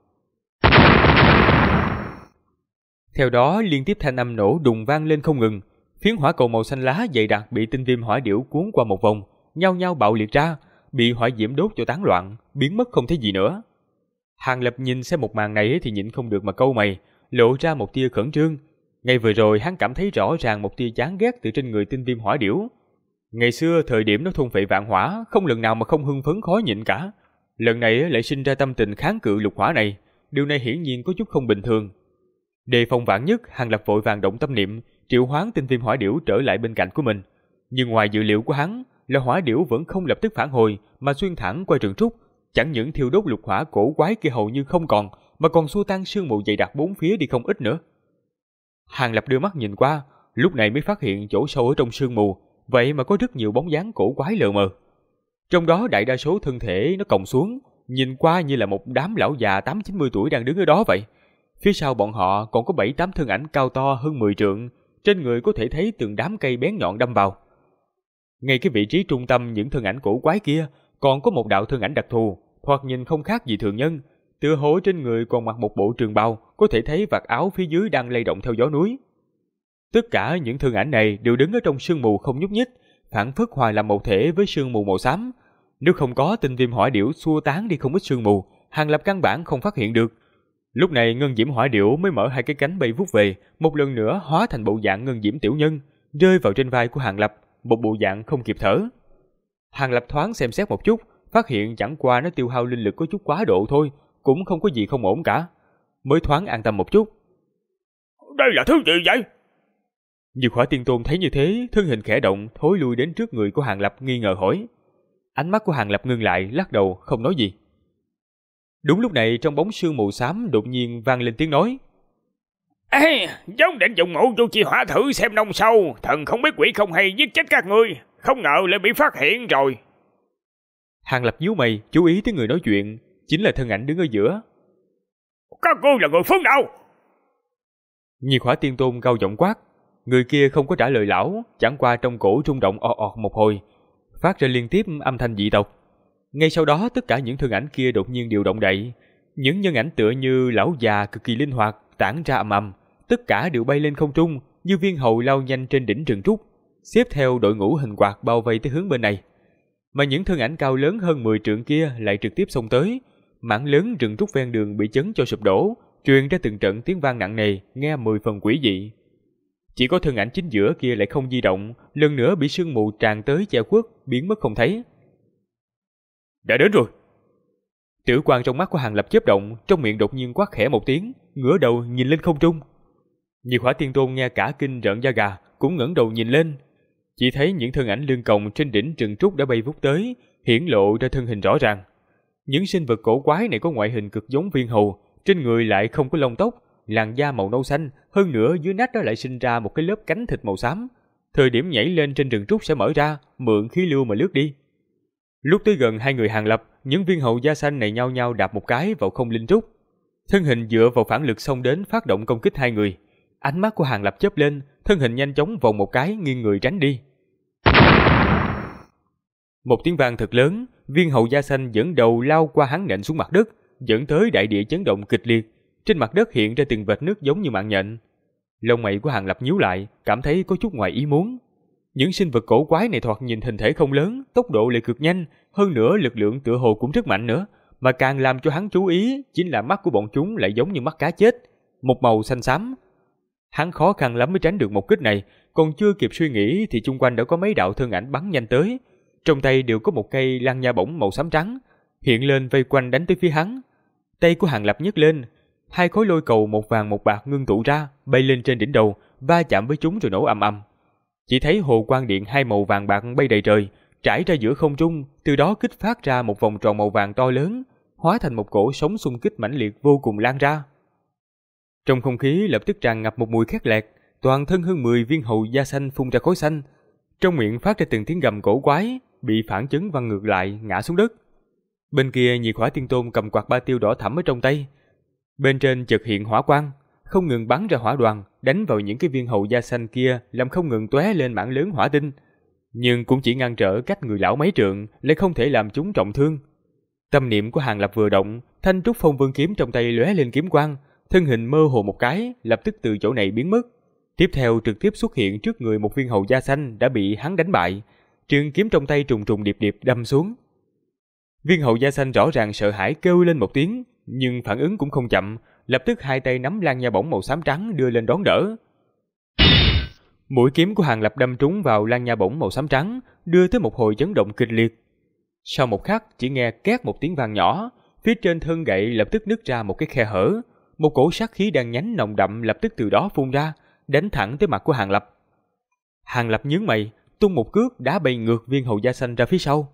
Theo đó liên tiếp thanh âm nổ đùng vang lên không ngừng, phiến hỏa cầu màu xanh lá dày đặc bị tinh viêm hỏa điểu cuốn qua một vòng, nhao nhao bạo liệt ra, bị hỏa diễm đốt cho tán loạn, biến mất không thấy gì nữa. Hàng Lập nhìn xem một màn này thì nhịn không được mà cau mày, lộ ra một tia khẩn trương. Ngay vừa rồi hắn cảm thấy rõ ràng một tia chán ghét từ trên người tinh viêm hỏa điểu. Ngày xưa thời điểm nó thôn phệ vạn hỏa, không lần nào mà không hưng phấn khó nhịn cả. Lần này lại sinh ra tâm tình kháng cự lục hỏa này, điều này hiển nhiên có chút không bình thường. Đề phòng vạn nhất, Hàng Lập vội vàng động tâm niệm, triệu hoán tinh viêm hỏa điểu trở lại bên cạnh của mình. Nhưng ngoài dự liệu của hắn, là hỏa điểu vẫn không lập tức phản hồi mà xuyên thẳng qua rừng trúc, chẳng những thiêu đốt lục hỏa cổ quái kia hầu như không còn, mà còn xua tan sương mù dày đặc bốn phía đi không ít nữa. Hàng Lập đưa mắt nhìn qua, lúc này mới phát hiện chỗ sâu ở trong sương mù, vậy mà có rất nhiều bóng dáng cổ quái lờ mờ. Trong đó đại đa số thân thể nó còng xuống, nhìn qua như là một đám lão già 8-90 tuổi đang đứng ở đó vậy. Phía sau bọn họ còn có 7-8 thân ảnh cao to hơn 10 trượng, trên người có thể thấy từng đám cây bén nhọn đâm vào. Ngay cái vị trí trung tâm những thân ảnh cổ quái kia, còn có một đạo thân ảnh đặc thù, thoạt nhìn không khác gì thường nhân, tựa hồ trên người còn mặc một bộ trường bào, có thể thấy vạt áo phía dưới đang lay động theo gió núi. Tất cả những thân ảnh này đều đứng ở trong sương mù không nhúc nhích, phảng phất hòa làm một thể với sương mù màu xám. Nếu không có tinh viêm hỏa điểu xua tán đi không ít sương mù, Hàng Lập căn bản không phát hiện được. Lúc này ngân diễm hỏa điểu mới mở hai cái cánh bay vút về, một lần nữa hóa thành bộ dạng ngân diễm tiểu nhân, rơi vào trên vai của Hàng Lập, một bộ dạng không kịp thở. Hàng Lập thoáng xem xét một chút, phát hiện chẳng qua nó tiêu hao linh lực có chút quá độ thôi, cũng không có gì không ổn cả, mới thoáng an tâm một chút. Đây là thứ gì vậy? Diệt Hỏa Tiên Tôn thấy như thế, thân hình khẽ động, thối lui đến trước người của Hàng Lập nghi ngờ hỏi. Ánh mắt của Hàng Lập ngưng lại, lắc đầu không nói gì. Đúng lúc này trong bóng sương mù xám đột nhiên vang lên tiếng nói. Ê, giống định dùng ngũ vô chi hỏa thử xem nông sâu, thần không biết quỷ không hay giết chết các ngươi, không ngờ lại bị phát hiện rồi. Hàng Lập nhíu mày, chú ý tới người nói chuyện, chính là thân ảnh đứng ở giữa. Các ngươi là người phương nào? Diệt Hỏa Tiên Tôn cao giọng quát. Người kia không có trả lời lão, chẳng qua trong cổ rung động ọt ọt một hồi, phát ra liên tiếp âm thanh dị tộc. Ngay sau đó tất cả những thân ảnh kia đột nhiên đều động đậy, những nhân ảnh tựa như lão già cực kỳ linh hoạt tản ra ầm ầm, tất cả đều bay lên không trung như viên hầu lao nhanh trên đỉnh rừng trúc, xếp theo đội ngũ hình quạt bao vây tới hướng bên này. Mà những thân ảnh cao lớn hơn 10 trượng kia lại trực tiếp xông tới, mảng lớn rừng trúc ven đường bị chấn cho sụp đổ, truyền ra từng trận tiếng vang nặng nề, nghe 10 phần quỷ dị. Chỉ có thân ảnh chính giữa kia lại không di động, lần nữa bị sương mù tràn tới che khuất, biến mất không thấy. Đã đến rồi. Tử quang trong mắt của Hàng Lập chớp động, trong miệng đột nhiên quát khẽ một tiếng, ngửa đầu nhìn lên không trung. Diệt Hỏa Tiên Tôn nghe cả kinh rợn da gà, cũng ngẩng đầu nhìn lên, chỉ thấy những thân ảnh lưng còng trên đỉnh rừng trúc đã bay vút tới, hiển lộ ra thân hình rõ ràng. Những sinh vật cổ quái này có ngoại hình cực giống viên hầu, trên người lại không có lông tóc, làn da màu nâu xanh, hơn nữa dưới nách đó lại sinh ra một cái lớp cánh thịt màu xám. Thời điểm nhảy lên trên rừng trúc sẽ mở ra, mượn khí lưu mà lướt đi. Lúc tới gần hai người Hàng Lập, những viên hầu da xanh này nhao nhao đạp một cái vào không linh trúc. Thân hình dựa vào phản lực xông đến phát động công kích hai người. Ánh mắt của Hàng Lập chớp lên, thân hình nhanh chóng vòng một cái nghiêng người tránh đi. Một tiếng vang thật lớn, viên hầu da xanh dẫn đầu lao qua hắn nện xuống mặt đất, dẫn tới đại địa chấn động kịch liệt. Trên mặt đất hiện ra từng vệt nước giống như mạng nhện. Lông mày của Hàng Lập nhíu lại, cảm thấy có chút ngoài ý muốn. Những sinh vật cổ quái này thoạt nhìn hình thể không lớn, tốc độ lại cực nhanh, hơn nữa lực lượng tựa hồ cũng rất mạnh nữa, mà càng làm cho hắn chú ý chính là mắt của bọn chúng lại giống như mắt cá chết, một màu xanh xám. Hắn khó khăn lắm mới tránh được một kích này, còn chưa kịp suy nghĩ thì chung quanh đã có mấy đạo thân ảnh bắn nhanh tới, trong tay đều có một cây lăng nha bổng màu xám trắng, hiện lên vây quanh đánh tới phía hắn. Tay của Hàng Lập nhấc lên, hai khối lôi cầu một vàng một bạc ngưng tụ ra, bay lên trên đỉnh đầu, va chạm với chúng rồi nổ ầm ầm. Chỉ thấy hồ quang điện hai màu vàng bạc bay đầy trời, trải ra giữa không trung, từ đó kích phát ra một vòng tròn màu vàng to lớn, hóa thành một cổ sóng xung kích mãnh liệt vô cùng lan ra. Trong không khí lập tức tràn ngập một mùi khét lẹt, toàn thân hơn 10 viên hầu da xanh phun ra khói xanh, trong miệng phát ra từng tiếng gầm cổ quái, bị phản chấn văng ngược lại ngã xuống đất. Bên kia Nhiệt Hỏa Tiên Tôn cầm quạt ba tiêu đỏ thẫm ở trong tay, bên trên chợt hiện hỏa quang, không ngừng bắn ra hỏa đoàn, đánh vào những cái viên hầu da xanh kia, làm không ngừng tóe lên mảng lớn hỏa tinh, nhưng cũng chỉ ngăn trở cách người lão mấy trượng, lại không thể làm chúng trọng thương. Tâm niệm của Hàng Lập vừa động, thanh trúc phong vân kiếm trong tay lóe lên kiếm quang, thân hình mơ hồ một cái, lập tức từ chỗ này biến mất. Tiếp theo trực tiếp xuất hiện trước người một viên hầu da xanh đã bị hắn đánh bại, trường kiếm trong tay trùng trùng điệp điệp đâm xuống. Viên hầu da xanh rõ ràng sợ hãi kêu lên một tiếng, nhưng phản ứng cũng không chậm, lập tức hai tay nắm lan nha bổng màu xám trắng đưa lên đón đỡ. Mũi kiếm của Hàng Lập đâm trúng vào lan nha bổng màu xám trắng, đưa tới một hồi chấn động kịch liệt. Sau một khắc, chỉ nghe két một tiếng vang nhỏ, phía trên thân gậy lập tức nứt ra một cái khe hở, một cổ sát khí đang nhánh nồng đậm lập tức từ đó phun ra, đánh thẳng tới mặt của Hàng Lập. Hàng Lập nhướng mày, tung một cước đá bay ngược viên hầu da xanh ra phía sau,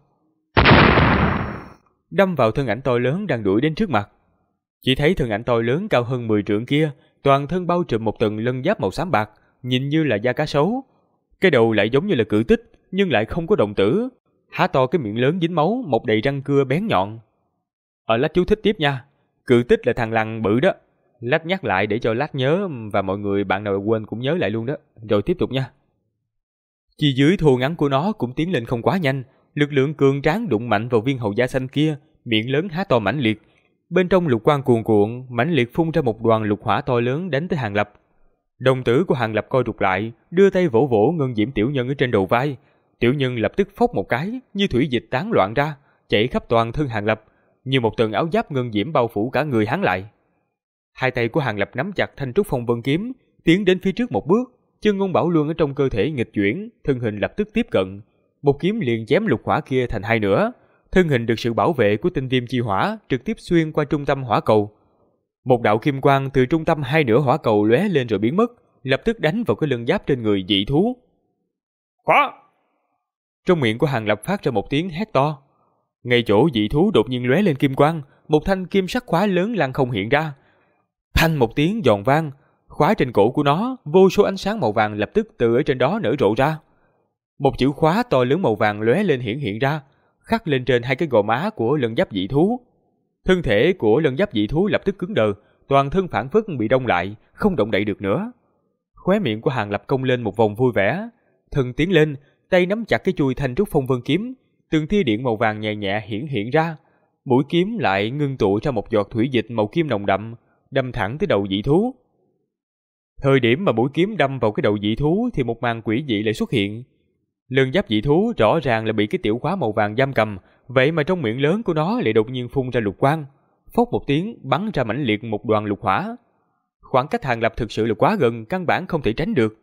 đâm vào thân ảnh to lớn đang đuổi đến trước mặt. Chỉ thấy thân ảnh to lớn cao hơn 10 trượng kia, toàn thân bao trùm một tầng lân giáp màu xám bạc, nhìn như là da cá sấu. Cái đầu lại giống như là cự tích, nhưng lại không có động tử, há to cái miệng lớn dính máu, một đầy răng cưa bén nhọn. Lách chú thích tiếp nha, cự tích là thằng lằn bự đó. Lách nhắc lại để cho Lách nhớ, và mọi người bạn nào quên cũng nhớ lại luôn đó. Rồi tiếp tục nha. Chi dưới thô ngắn của nó cũng tiến lên không quá nhanh, lực lượng cường tráng đụng mạnh vào viên hầu da xanh kia, miệng lớn há to mãnh liệt. Bên trong lục quang cuồn cuộn, mãnh liệt phun ra một đoàn lục hỏa to lớn đánh tới Hàng Lập. Đồng tử của Hàng Lập co rụt lại, đưa tay vỗ vỗ ngân diễm tiểu nhân ở trên đầu vai. Tiểu nhân lập tức phốc một cái, như thủy dịch tán loạn ra, chảy khắp toàn thân Hàng Lập, như một tầng áo giáp ngân diễm bao phủ cả người hắn lại. Hai tay của Hàng Lập nắm chặt thanh trúc phong vân kiếm, tiến đến phía trước một bước, chân ngôn bảo luân ở trong cơ thể nghịch chuyển, thân hình lập tức tiếp cận, một kiếm liền chém lục hỏa kia thành hai nửa. Thân hình được sự bảo vệ của tinh viêm chi hỏa trực tiếp xuyên qua trung tâm hỏa cầu. Một đạo kim quang từ trung tâm hai nửa hỏa cầu lóe lên rồi biến mất, lập tức đánh vào cái lân giáp trên người dị thú. Khóa! Trong miệng của Hàng Lập phát ra một tiếng hét to. Ngay chỗ dị thú đột nhiên lóe lên kim quang, một thanh kim sắc khóa lớn lăng không hiện ra. Thanh một tiếng giòn vang, khóa trên cổ của nó, vô số ánh sáng màu vàng lập tức từ ở trên đó nở rộ ra. Một chữ khóa to lớn màu vàng lóe lên hiện ra, khắc lên trên hai cái gò má của lân giáp dị thú. Thân thể của lân giáp dị thú lập tức cứng đờ, toàn thân phản phất bị đông lại, không động đậy được nữa. Khóe miệng của Hàng Lập cong lên một vòng vui vẻ, thân tiến lên, tay nắm chặt cái chuôi thanh trúc phong vân kiếm, từng tia điện màu vàng nhẹ nhẹ hiện ra. Mũi kiếm lại ngưng tụ ra một giọt thủy dịch màu kim nồng đậm, đâm thẳng tới đầu dị thú. Thời điểm mà mũi kiếm đâm vào cái đầu dị thú thì một màn quỷ dị lại xuất hiện. Lân giáp dị thú rõ ràng là bị cái tiểu khóa màu vàng giam cầm, vậy mà trong miệng lớn của nó lại đột nhiên phun ra lục quang, phốc một tiếng bắn ra mãnh liệt một đoàn lục hỏa. Khoảng cách Hàng Lập thực sự là quá gần, căn bản không thể tránh được.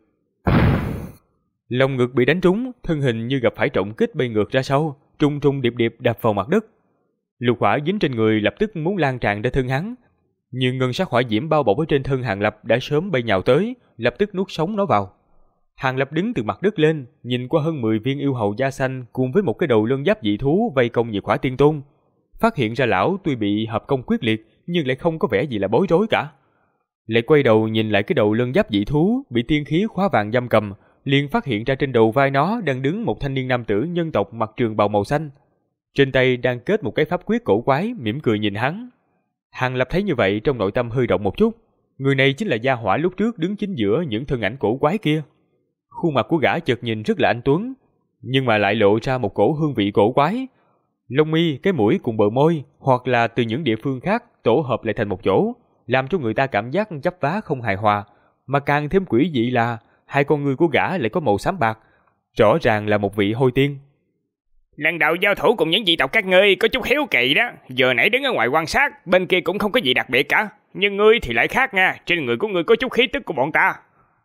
Lồng ngực bị đánh trúng, thân hình như gặp phải trọng kích bay ngược ra sau, trung trung điệp điệp đập vào mặt đất. Lục hỏa dính trên người lập tức muốn lan tràn ra thân hắn, nhưng ngân sắc hỏa diễm bao bọc ở trên thân Hàng Lập đã sớm bay nhào tới, lập tức nuốt sống nó vào. Hàng Lập đứng từ mặt đất lên, nhìn qua hơn 10 viên yêu hầu da xanh cùng với một cái đầu lân giáp dị thú vây công Diệt Hỏa Tiên Tôn. Phát hiện ra lão tuy bị hợp công quyết liệt nhưng lại không có vẻ gì là bối rối cả. Lại quay đầu nhìn lại cái đầu lân giáp dị thú bị tiên khí khóa vàng giam cầm, liền phát hiện ra trên đầu vai nó đang đứng một thanh niên nam tử nhân tộc mặc trường bào màu xanh. Trên tay đang kết một cái pháp quyết cổ quái, mỉm cười nhìn hắn. Hàng Lập thấy như vậy trong nội tâm hơi động một chút. Người này chính là gia hỏa lúc trước đứng chính giữa những thân ảnh cổ quái kia. Khuôn mặt của gã chợt nhìn rất là anh tuấn, nhưng mà lại lộ ra một cổ hương vị cổ quái. Lông mi, cái mũi cùng bờ môi, hoặc là từ những địa phương khác tổ hợp lại thành một chỗ, làm cho người ta cảm giác chấp vá không hài hòa. Mà càng thêm quỷ dị là hai con ngươi của gã lại có màu xám bạc, rõ ràng là một vị hôi tiên. Lần đầu giao thủ cùng những dị tộc các ngươi có chút hiếu kỳ đó. Giờ nãy đứng ở ngoài quan sát, bên kia cũng không có gì đặc biệt cả. Nhưng ngươi thì lại khác nha, trên người của ngươi có chút khí tức của bọn ta.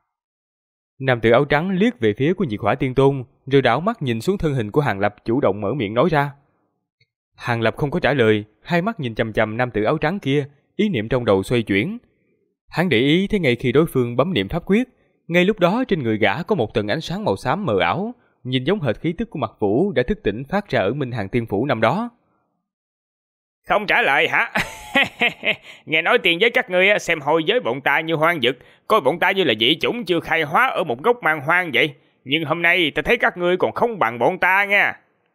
Nam tử áo trắng liếc về phía của Diệt Hỏa Tiên Tôn, rồi đảo mắt nhìn xuống thân hình của Hàng Lập, chủ động mở miệng nói ra. Hàng Lập không có trả lời, hai mắt nhìn chằm chằm nam tử áo trắng kia, ý niệm trong đầu xoay chuyển. Hắn để ý thấy ngay khi đối phương bấm niệm pháp quyết, ngay lúc đó trên người gã có một tầng ánh sáng màu xám mờ ảo, nhìn giống hệt khí tức của Mặc Vũ đã thức tỉnh phát ra ở Minh Hàng Tiên Phủ năm đó. Không trả lời hả? Nghe nói tiền giới các ngươi xem hồi giới bọn ta như hoang dực, coi bọn ta như là dị chủng chưa khai hóa ở một gốc man hoang vậy. Nhưng hôm nay ta thấy các ngươi còn không bằng bọn ta nha.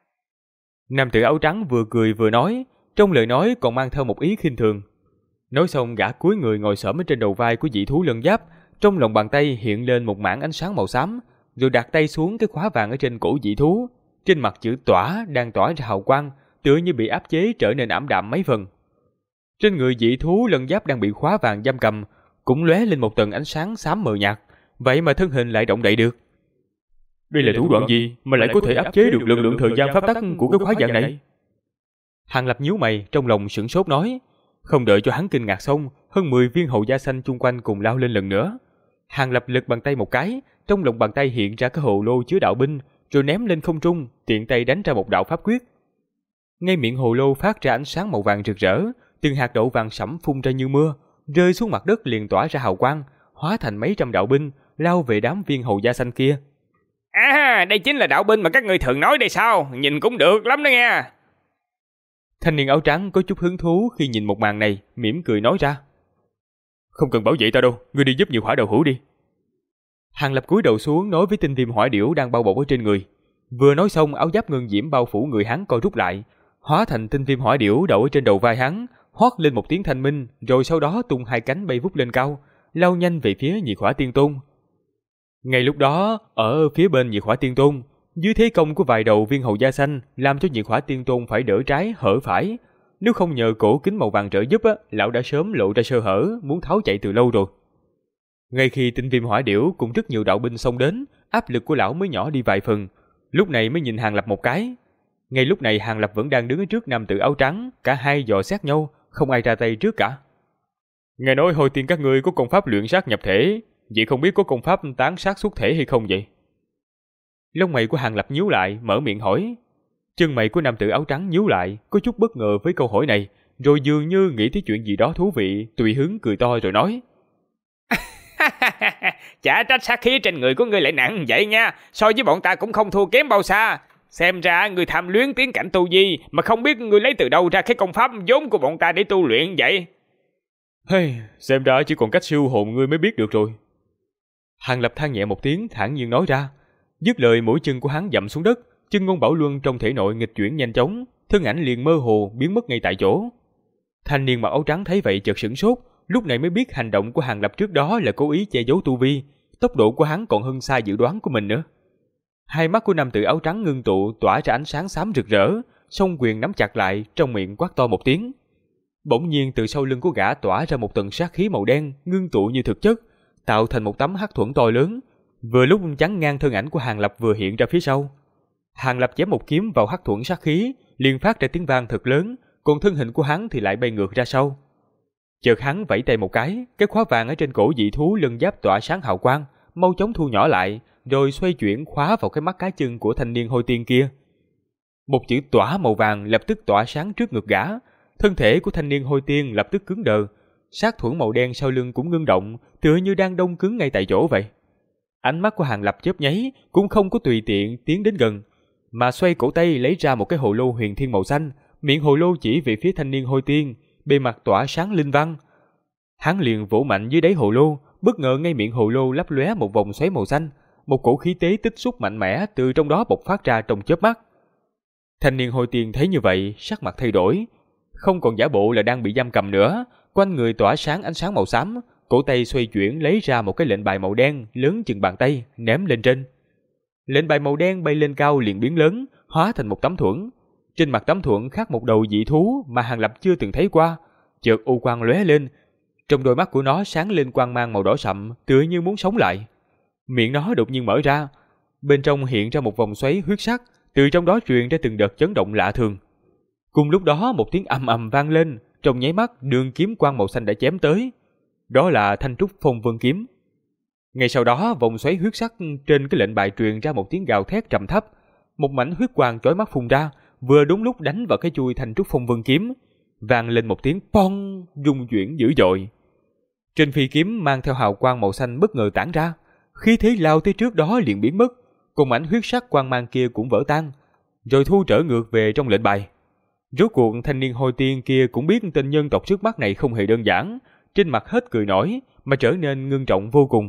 Nam tử áo trắng vừa cười vừa nói, trong lời nói còn mang theo một ý khinh thường. Nói xong gã cúi người ngồi xổm ở trên đầu vai của dị thú lân giáp, trong lòng bàn tay hiện lên một mảng ánh sáng màu xám, rồi đặt tay xuống cái khóa vàng ở trên cổ dị thú, trên mặt chữ tỏa đang tỏa ra hào quang, tựa như bị áp chế trở nên ảm đạm mấy phần. Trên người dị thú lân giáp đang bị khóa vàng giam cầm cũng lóe lên một tầng ánh sáng xám mờ nhạt, vậy mà thân hình lại động đậy được. Đây là thủ đoạn gì mà lại có thể áp chế được lực lượng thời gian pháp tắc của cái khóa vàng này? Hàng Lập nhíu mày, trong lòng sửng sốt nói. Không đợi cho hắn kinh ngạc xong, hơn 10 viên hầu da xanh chung quanh cùng lao lên lần nữa. Hàng Lập lật bàn tay một cái, trong lòng bàn tay hiện ra cái hồ lô chứa đạo binh, rồi ném lên không trung, tiện tay đánh ra một đạo pháp quyết. Ngay miệng hồ lô phát ra ánh sáng màu vàng rực rỡ, từng hạt đậu vàng sẫm phun ra như mưa, rơi xuống mặt đất liền tỏa ra hào quang, hóa thành mấy trăm đạo binh lao về đám viên hầu da xanh kia. À, đây chính là đạo binh mà các ngươi thường nói đây sao? Nhìn cũng được lắm đó nha. Thanh niên áo trắng có chút hứng thú khi nhìn một màn này, mỉm cười nói ra. Không cần bảo vệ ta đâu, ngươi đi giúp nhiều hỏa đạo hữu đi. Hàng Lập cúi đầu xuống nói với tinh viêm hỏa điểu đang bao bọc ở trên người. Vừa nói xong, áo giáp ngân diễm bao phủ người hắn co rút lại, hóa thành tinh viêm hỏa điểu đậu ở trên đầu vai hắn, hót lên một tiếng thanh minh, rồi sau đó tung hai cánh bay vút lên cao, lao nhanh về phía Diệt Hỏa Tiên Tôn. Ngay lúc đó, ở phía bên Diệt Hỏa Tiên Tôn, dưới thế công của vài đầu viên hầu da xanh, làm cho Diệt Hỏa Tiên Tôn phải đỡ trái hở phải. Nếu không nhờ cổ kính màu vàng trợ giúp, lão đã sớm lộ ra sơ hở, muốn tháo chạy từ lâu rồi. Ngay khi tinh viêm hỏa điểu cùng rất nhiều đạo binh xông đến, áp lực của lão mới nhỏ đi vài phần. Lúc này mới nhìn Hàng Lập một cái. Ngay lúc này Hàng Lập vẫn đang đứng ở trước nam tử áo trắng, cả hai dò xét nhau, không ai ra tay trước cả. Nghe nói hồi tiên các ngươi có công pháp luyện sát nhập thể, vậy không biết có công pháp tán sát xuất thể hay không vậy? Lông mày của Hàng Lập nhíu lại, mở miệng hỏi. Chân mày của nam tử áo trắng nhíu lại, có chút bất ngờ với câu hỏi này, rồi dường như nghĩ tới chuyện gì đó thú vị, tùy hứng cười to rồi nói. Chả trách sát khí trên người của ngươi lại nặng vậy nha, so với bọn ta cũng không thua kém bao xa. Xem ra ngươi tham luyến tiến cảnh tu vi, mà không biết ngươi lấy từ đâu ra cái công pháp vốn của bọn ta để tu luyện vậy. Hey, xem ra chỉ còn cách siêu hồn ngươi mới biết được rồi. Hàng Lập than nhẹ một tiếng, thản nhiên nói ra. Dứt lời, mũi chân của hắn dậm xuống đất, chân ngôn bảo luân trong thể nội nghịch chuyển nhanh chóng, thân ảnh liền mơ hồ biến mất ngay tại chỗ. Thanh niên mặc áo trắng thấy vậy chợt sửng sốt, lúc này mới biết hành động của Hàng Lập trước đó là cố ý che giấu tu vi, tốc độ của hắn còn hơn xa dự đoán của mình nữa. Hai mắt của nam tử áo trắng ngưng tụ tỏa ra ánh sáng xám rực rỡ, song quyền nắm chặt lại, trong miệng quát to một tiếng. Bỗng nhiên từ sau lưng của gã tỏa ra một tầng sát khí màu đen ngưng tụ như thực chất, tạo thành một tấm hắc thuẫn to lớn, vừa lúc chắn ngang thân ảnh của Hàng Lập vừa hiện ra phía sau. Hàng Lập chém một kiếm vào hắc thuẫn sát khí, liền phát ra tiếng vang thật lớn, còn thân hình của hắn thì lại bay ngược ra sau. Chợt hắn vẫy tay một cái khóa vàng ở trên cổ dị thú lân giáp tỏa sáng hào quang, mau chóng thu nhỏ lại, rồi xoay chuyển khóa vào cái mắt cá chân của thanh niên hôi tiên kia. Một chữ tỏa màu vàng lập tức tỏa sáng trước ngực gã, thân thể của thanh niên hôi tiên lập tức cứng đờ, sát thuẫn màu đen sau lưng cũng ngưng động, tựa như đang đông cứng ngay tại chỗ vậy. Ánh mắt của Hàng Lập chớp nháy, cũng không có tùy tiện tiến đến gần, mà xoay cổ tay lấy ra một cái hồ lô huyền thiên màu xanh, miệng hồ lô chỉ về phía thanh niên hôi tiên, bề mặt tỏa sáng linh văn. Hắn liền vỗ mạnh dưới đáy hồ lô, bất ngờ ngay miệng hồ lô lấp lóe một vòng xoáy màu xanh, một cổ khí tế tích xúc mạnh mẽ từ trong đó bộc phát ra trong chớp mắt. Thanh niên hôi tiên thấy như vậy, sắc mặt thay đổi, không còn giả bộ là đang bị giam cầm nữa, quanh người tỏa sáng ánh sáng màu xám, cổ tay xoay chuyển lấy ra một cái lệnh bài màu đen lớn chừng bàn tay, ném lên trên. Lệnh bài màu đen bay lên cao liền biến lớn, hóa thành một tấm thuẫn. Trên mặt tấm thuẫn khắc một đầu dị thú mà Hàng Lập chưa từng thấy qua, chợt u quang lóe lên, trong đôi mắt của nó sáng lên quang mang màu đỏ sậm, tựa như muốn sống lại. Miệng nó đột nhiên mở ra, bên trong hiện ra một vòng xoáy huyết sắc, từ trong đó truyền ra từng đợt chấn động lạ thường. Cùng lúc đó một tiếng ầm ầm vang lên, trong nháy mắt đường kiếm quang màu xanh đã chém tới. Đó là thanh trúc phong vân kiếm. Ngay sau đó vòng xoáy huyết sắc trên cái lệnh bài truyền ra một tiếng gào thét trầm thấp, một mảnh huyết quang chói mắt phun ra, vừa đúng lúc đánh vào cái chuôi thanh trúc phong vân kiếm, vang lên một tiếng pong, rung chuyển dữ dội. Trên phi kiếm mang theo hào quang màu xanh bất ngờ tản ra, khí thế lao tới trước đó liền biến mất, cùng mảnh huyết sắc quang mang kia cũng vỡ tan, rồi thu trở ngược về trong lệnh bài. Rốt cuộc thanh niên hôi tiên kia cũng biết tên nhân tộc trước mắt này không hề đơn giản, trên mặt hết cười nổi mà trở nên ngưng trọng vô cùng.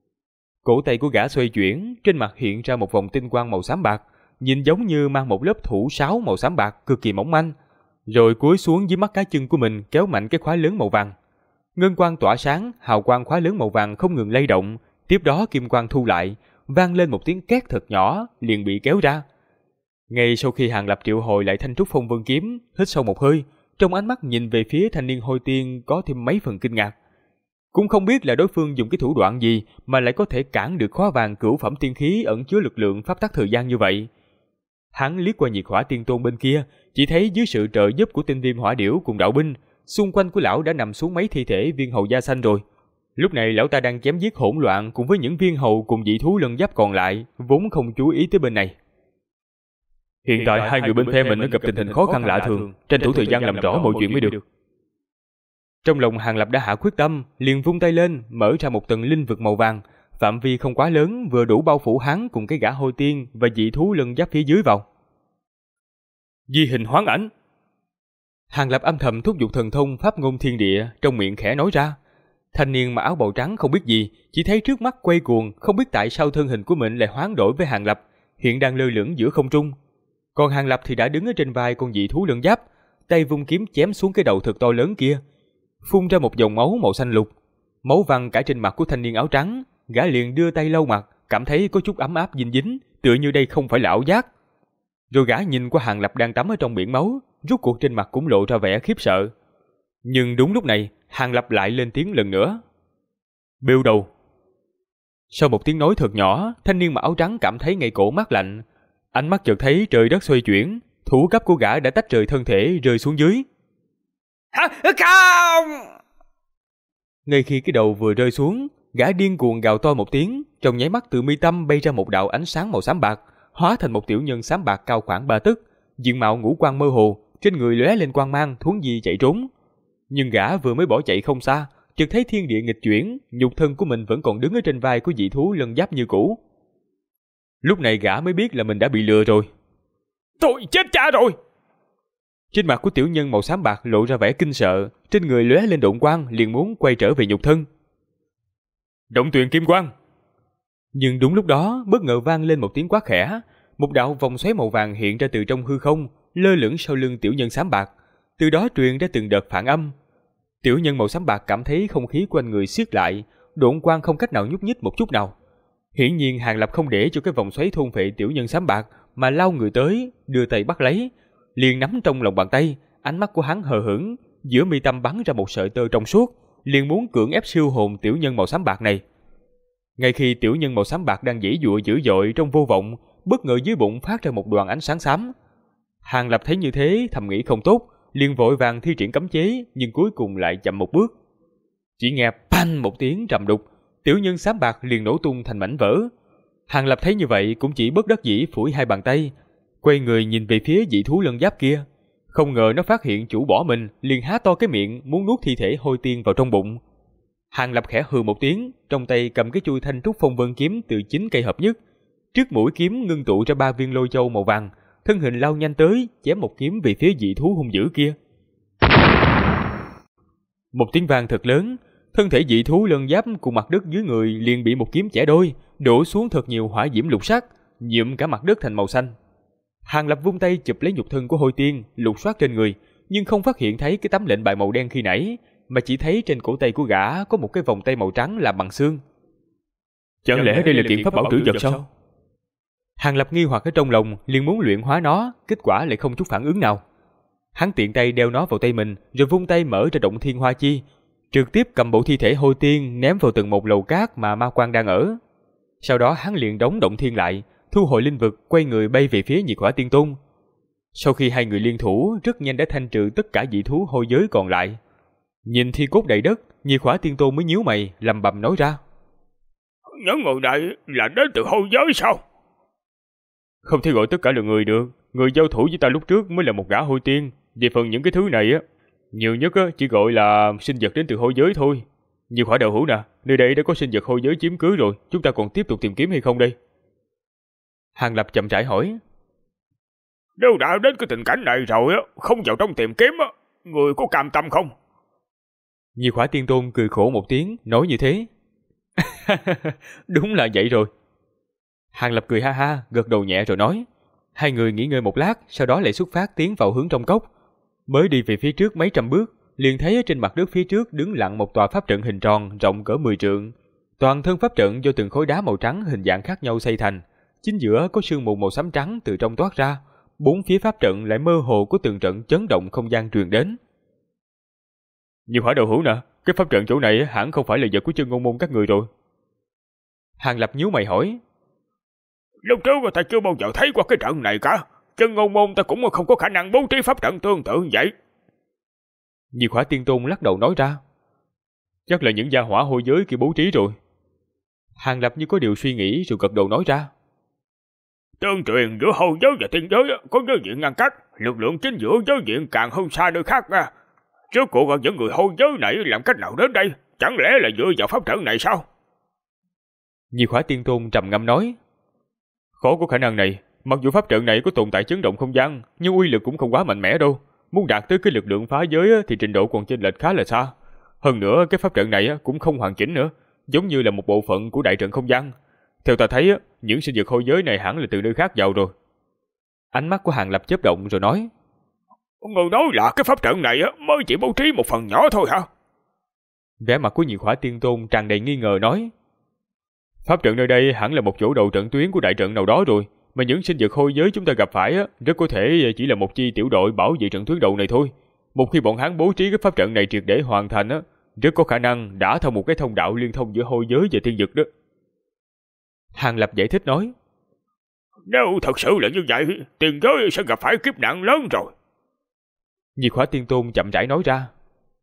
Cổ tay của gã xoay chuyển, trên mặt hiện ra một vòng tinh quang màu xám bạc, nhìn giống như mang một lớp thủ sáo màu xám bạc cực kỳ mỏng manh, rồi cúi xuống dưới mắt cá chân của mình kéo mạnh cái khóa lớn màu vàng. Ngân quang tỏa sáng, hào quang khóa lớn màu vàng không ngừng lay động, tiếp đó kim quang thu lại, vang lên một tiếng két thật nhỏ, liền bị kéo ra. Ngay sau khi Hàng Lập triệu hồi lại thanh trúc phong vân kiếm, hít sâu một hơi, trong ánh mắt nhìn về phía thanh niên hôi tiên có thêm mấy phần kinh ngạc. Cũng không biết là đối phương dùng cái thủ đoạn gì mà lại có thể cản được khóa vàng cửu phẩm tiên khí ẩn chứa lực lượng pháp tắc thời gian như vậy. Hắn liếc qua nhiệt hỏa tiên tôn bên kia, chỉ thấy dưới sự trợ giúp của tinh viêm hỏa điểu cùng đạo binh, xung quanh của lão đã nằm xuống mấy thi thể viên hầu da xanh rồi. Lúc này lão ta đang chém giết hỗn loạn cùng với những viên hầu cùng dị thú lân giáp còn lại, vốn không chú ý tới bên này. Hiện tại hai người bên phe mình đã gặp tình hình khó khăn lạ thường, tranh thủ thời gian làm rõ mọi chuyện mới được. Trong lòng Hàng Lập đã hạ quyết tâm, liền vung tay lên, mở ra một tầng linh vực màu vàng, phạm vi không quá lớn, vừa đủ bao phủ hắn cùng cái gã hôi tiên và dị thú lân giáp phía dưới vào. Di hình hoán ảnh. Hàng Lập âm thầm thúc giục thần thông pháp ngôn thiên địa, trong miệng khẽ nói ra. Thanh niên mặc áo bào trắng không biết gì, chỉ thấy trước mắt quay cuồng, không biết tại sao thân hình của mình lại hoán đổi với Hàng Lập, hiện đang lơ lửng giữa không trung. Còn Hàng Lập thì đã đứng ở trên vai con dị thú lân giáp, tay vung kiếm chém xuống cái đầu thật to lớn kia, phun ra một dòng máu màu xanh lục, máu văng cả trên mặt của thanh niên áo trắng. Gã liền đưa tay lau mặt, cảm thấy có chút ấm áp dính dính, tựa như đây không phải là ảo giác. Rồi gã nhìn qua Hàng Lập đang tắm ở trong biển máu, rốt cuộc trên mặt cũng lộ ra vẻ khiếp sợ. Nhưng đúng lúc này, Hàng Lập lại lên tiếng lần nữa. Bêu đầu. Sau một tiếng nói thật nhỏ, thanh niên mặc áo trắng cảm thấy ngay cổ mát lạnh, ánh mắt chợt thấy trời đất xoay chuyển, thủ cấp của gã đã tách rời thân thể rơi xuống dưới. Không! Ngay khi cái đầu vừa rơi xuống, gã điên cuồng gào to một tiếng, trong nháy mắt từ mi tâm bay ra một đạo ánh sáng màu xám bạc, hóa thành một tiểu nhân xám bạc cao khoảng 3 tấc, diện mạo ngũ quan mơ hồ, trên người lóe lên quang mang, thuấn di chạy trốn. Nhưng gã vừa mới bỏ chạy không xa, chợt thấy thiên địa nghịch chuyển, nhục thân của mình vẫn còn đứng ở trên vai của dị thú lân giáp như cũ. Lúc này gã mới biết là mình đã bị lừa rồi. Tôi chết cha rồi! Trên mặt của tiểu nhân màu xám bạc lộ ra vẻ kinh sợ, trên người lóe lên độn quang, liền muốn quay trở về nhục thân. Động tuyền kim quang. Nhưng đúng lúc đó, bất ngờ vang lên một tiếng quát khẽ, một đạo vòng xoáy màu vàng hiện ra từ trong hư không, lơ lửng sau lưng tiểu nhân xám bạc, từ đó truyền ra từng đợt phản âm. Tiểu nhân màu xám bạc cảm thấy không khí quanh người siết lại, độn quang không cách nào nhúc nhích một chút nào. Hiển nhiên Hàng Lập không để cho cái vòng xoáy thôn phệ tiểu nhân xám bạc, mà lao người tới, đưa tay bắt lấy, liền nắm trong lòng bàn tay. Ánh mắt của hắn hờ hững, giữa mi tâm bắn ra một sợi tơ trong suốt, liền muốn cưỡng ép siêu hồn tiểu nhân màu xám bạc này. Ngay khi tiểu nhân màu xám bạc đang giãy giụa dữ dội trong vô vọng, bất ngờ dưới bụng phát ra một đoàn ánh sáng xám. Hàng Lập thấy như thế, thầm nghĩ không tốt, liền vội vàng thi triển cấm chế, nhưng cuối cùng lại chậm một bước. Chỉ nghe panh một tiếng trầm đục, tiểu nhân xám bạc liền nổ tung thành mảnh vỡ. Hàng Lập thấy như vậy cũng chỉ bất đắc dĩ phủi hai bàn tay, quay người nhìn về phía dị thú lân giáp kia. Không ngờ nó phát hiện chủ bỏ mình, liền há to cái miệng muốn nuốt thi thể hôi tiên vào trong bụng. Hàng Lập khẽ hừ một tiếng, trong tay cầm cái chuôi thanh trúc phong vân kiếm từ 9 cây hợp nhất. Trước mũi kiếm ngưng tụ ra 3 viên lôi châu màu vàng, thân hình lao nhanh tới, chém một kiếm về phía dị thú hung dữ kia. Một tiếng vang thật lớn, thân thể dị thú lân giáp cùng mặt đất dưới người liền bị một kiếm chẻ đôi, đổ xuống thật nhiều hỏa diễm lục sắc, nhuộm cả mặt đất thành màu xanh. Hàng Lập vung tay chụp lấy nhục thân của Hôi Tiên, lục soát trên người, nhưng không phát hiện thấy cái tấm lệnh bài màu đen khi nãy, mà chỉ thấy trên cổ tay của gã có một cái vòng tay màu trắng làm bằng xương. Chẳng lẽ đây là kiện pháp bảo trữ vật sao? Hàng Lập nghi hoặc ở trong lòng, liền muốn luyện hóa nó, kết quả lại không chút phản ứng nào. Hắn tiện tay đeo nó vào tay mình, rồi vung tay mở ra động thiên hoa chi, trực tiếp cầm bộ thi thể Hôi Tiên ném vào từng một lầu cát mà ma quan đang ở. Sau đó hắn liền đóng động thiên lại, thu hồi linh vực, quay người bay về phía Nhiệt Hỏa Tiên Tôn. Sau khi hai người liên thủ, rất nhanh đã thanh trừ tất cả dị thú hôi giới còn lại. Nhìn thi cốt đầy đất, Nhiệt Hỏa Tiên Tôn mới nhíu mày, lẩm bẩm nói ra: Những người này là đến từ hôi giới sao? Không thể gọi tất cả là người được. Người giao thủ với ta lúc trước mới là một gã hôi tiên. Về phần những cái thứ này á, nhiều nhất á chỉ gọi là sinh vật đến từ hôi giới thôi. Nhiệt Hỏa đạo hữu nè, nơi đây đã có sinh vật hôi giới chiếm cứ rồi, chúng ta còn tiếp tục tìm kiếm hay không đây? Hàng Lập chậm rãi hỏi: Nếu đã đến cái tình cảnh này rồi á, không vào trong tìm kiếm á, người có cam tâm không? Nhiệt Hỏa Tiên Tôn cười khổ một tiếng, nói như thế. Đúng là vậy rồi. Hàng Lập cười ha ha, gật đầu nhẹ rồi nói. Hai người nghỉ ngơi một lát, sau đó lại xuất phát tiến vào hướng trong cốc. Mới đi về phía trước mấy trăm bước, liền thấy ở trên mặt đất phía trước đứng lặng một tòa pháp trận hình tròn rộng cỡ 10 trượng. Toàn thân pháp trận do từng khối đá màu trắng hình dạng khác nhau xây thành. Chính giữa có sương mù màu xám trắng từ trong toát ra. Bốn phía pháp trận lại mơ hồ có từng trận chấn động không gian truyền đến. Nhiệt Hỏa đạo hữu nè, cái pháp trận chỗ này hẳn không phải là vật của Chân Ngôn môn các người rồi. Hàng Lập nhíu mày hỏi. Lúc trước ta chưa bao giờ thấy qua cái trận này cả. Chân Ngôn môn ta cũng không có khả năng bố trí pháp trận tương tự như vậy. Nhiệt Hỏa Tiên Tôn lắc đầu nói ra. Chắc là những gia hỏa hôi giới kia bố trí rồi. Hàng Lập như có điều suy nghĩ rồi gật đầu nói ra. Tương truyền giữa hôi giới và tiên giới có giới diện ngăn cách, lực lượng chính giữa giới diện càng hơn xa nơi khác nha. Trước cuộc những người hôi giới này làm cách nào đến đây? Chẳng lẽ là dựa vào pháp trận này sao? Nhiệt Hỏa Tiên Tôn trầm ngâm nói. Khó có khả năng này. Mặc dù pháp trận này có tồn tại chấn động không gian, nhưng uy lực cũng không quá mạnh mẽ đâu. Muốn đạt tới cái lực lượng phá giới thì trình độ còn chênh lệch khá là xa. Hơn nữa cái pháp trận này cũng không hoàn chỉnh nữa, giống như là một bộ phận của đại trận không gian. Theo ta thấy những sinh vật hôi giới này hẳn là từ nơi khác vào rồi. Ánh mắt của Hàng Lập chớp động rồi nói. Người nói là cái pháp trận này mới chỉ bố trí một phần nhỏ thôi hả? Vẻ mặt của Nhiệt Hỏa Tiên Tôn tràn đầy nghi ngờ nói. Pháp trận nơi đây hẳn là một chỗ đầu trận tuyến của đại trận nào đó rồi, mà những sinh vật hôi giới chúng ta gặp phải rất có thể chỉ là một chi tiểu đội bảo vệ trận tuyến đầu này thôi. Một khi bọn hắn bố trí cái pháp trận này triệt để hoàn thành rất có khả năng đã thông một cái thông đạo liên thông giữa hôi giới và thiên vực đó. Hàng Lập giải thích nói. Nếu thật sự là như vậy, tiền giới sẽ gặp phải kiếp nạn lớn rồi. Nhiệt Hỏa Tiên Tôn chậm rãi nói ra.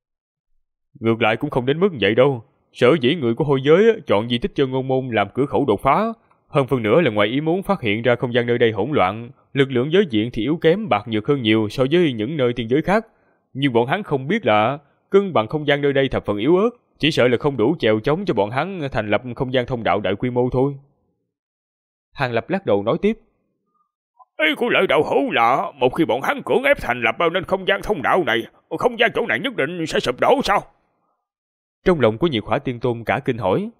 Ngược lại cũng không đến mức vậy đâu. Sở dĩ người của hôi giới chọn di tích Chân Ngôn môn làm cửa khẩu đột phá, hơn phần nữa là ngoài ý muốn phát hiện ra không gian nơi đây hỗn loạn, lực lượng giới diện thì yếu kém bạc nhược hơn nhiều so với những nơi tiên giới khác. Nhưng bọn hắn không biết là cân bằng không gian nơi đây thập phần yếu ớt, chỉ sợ là không đủ chèo chống cho bọn hắn thành lập không gian thông đạo đại quy mô thôi. Hàng Lập lắc đầu nói tiếp. Ý của Lợi đạo hữu là một khi bọn hắn cưỡng ép thành lập nên không gian thông đạo này, không gian chỗ này nhất định sẽ sụp đổ sao? Trong lòng của Nhiệt Hỏa Tiên Tôn cả kinh hỏi.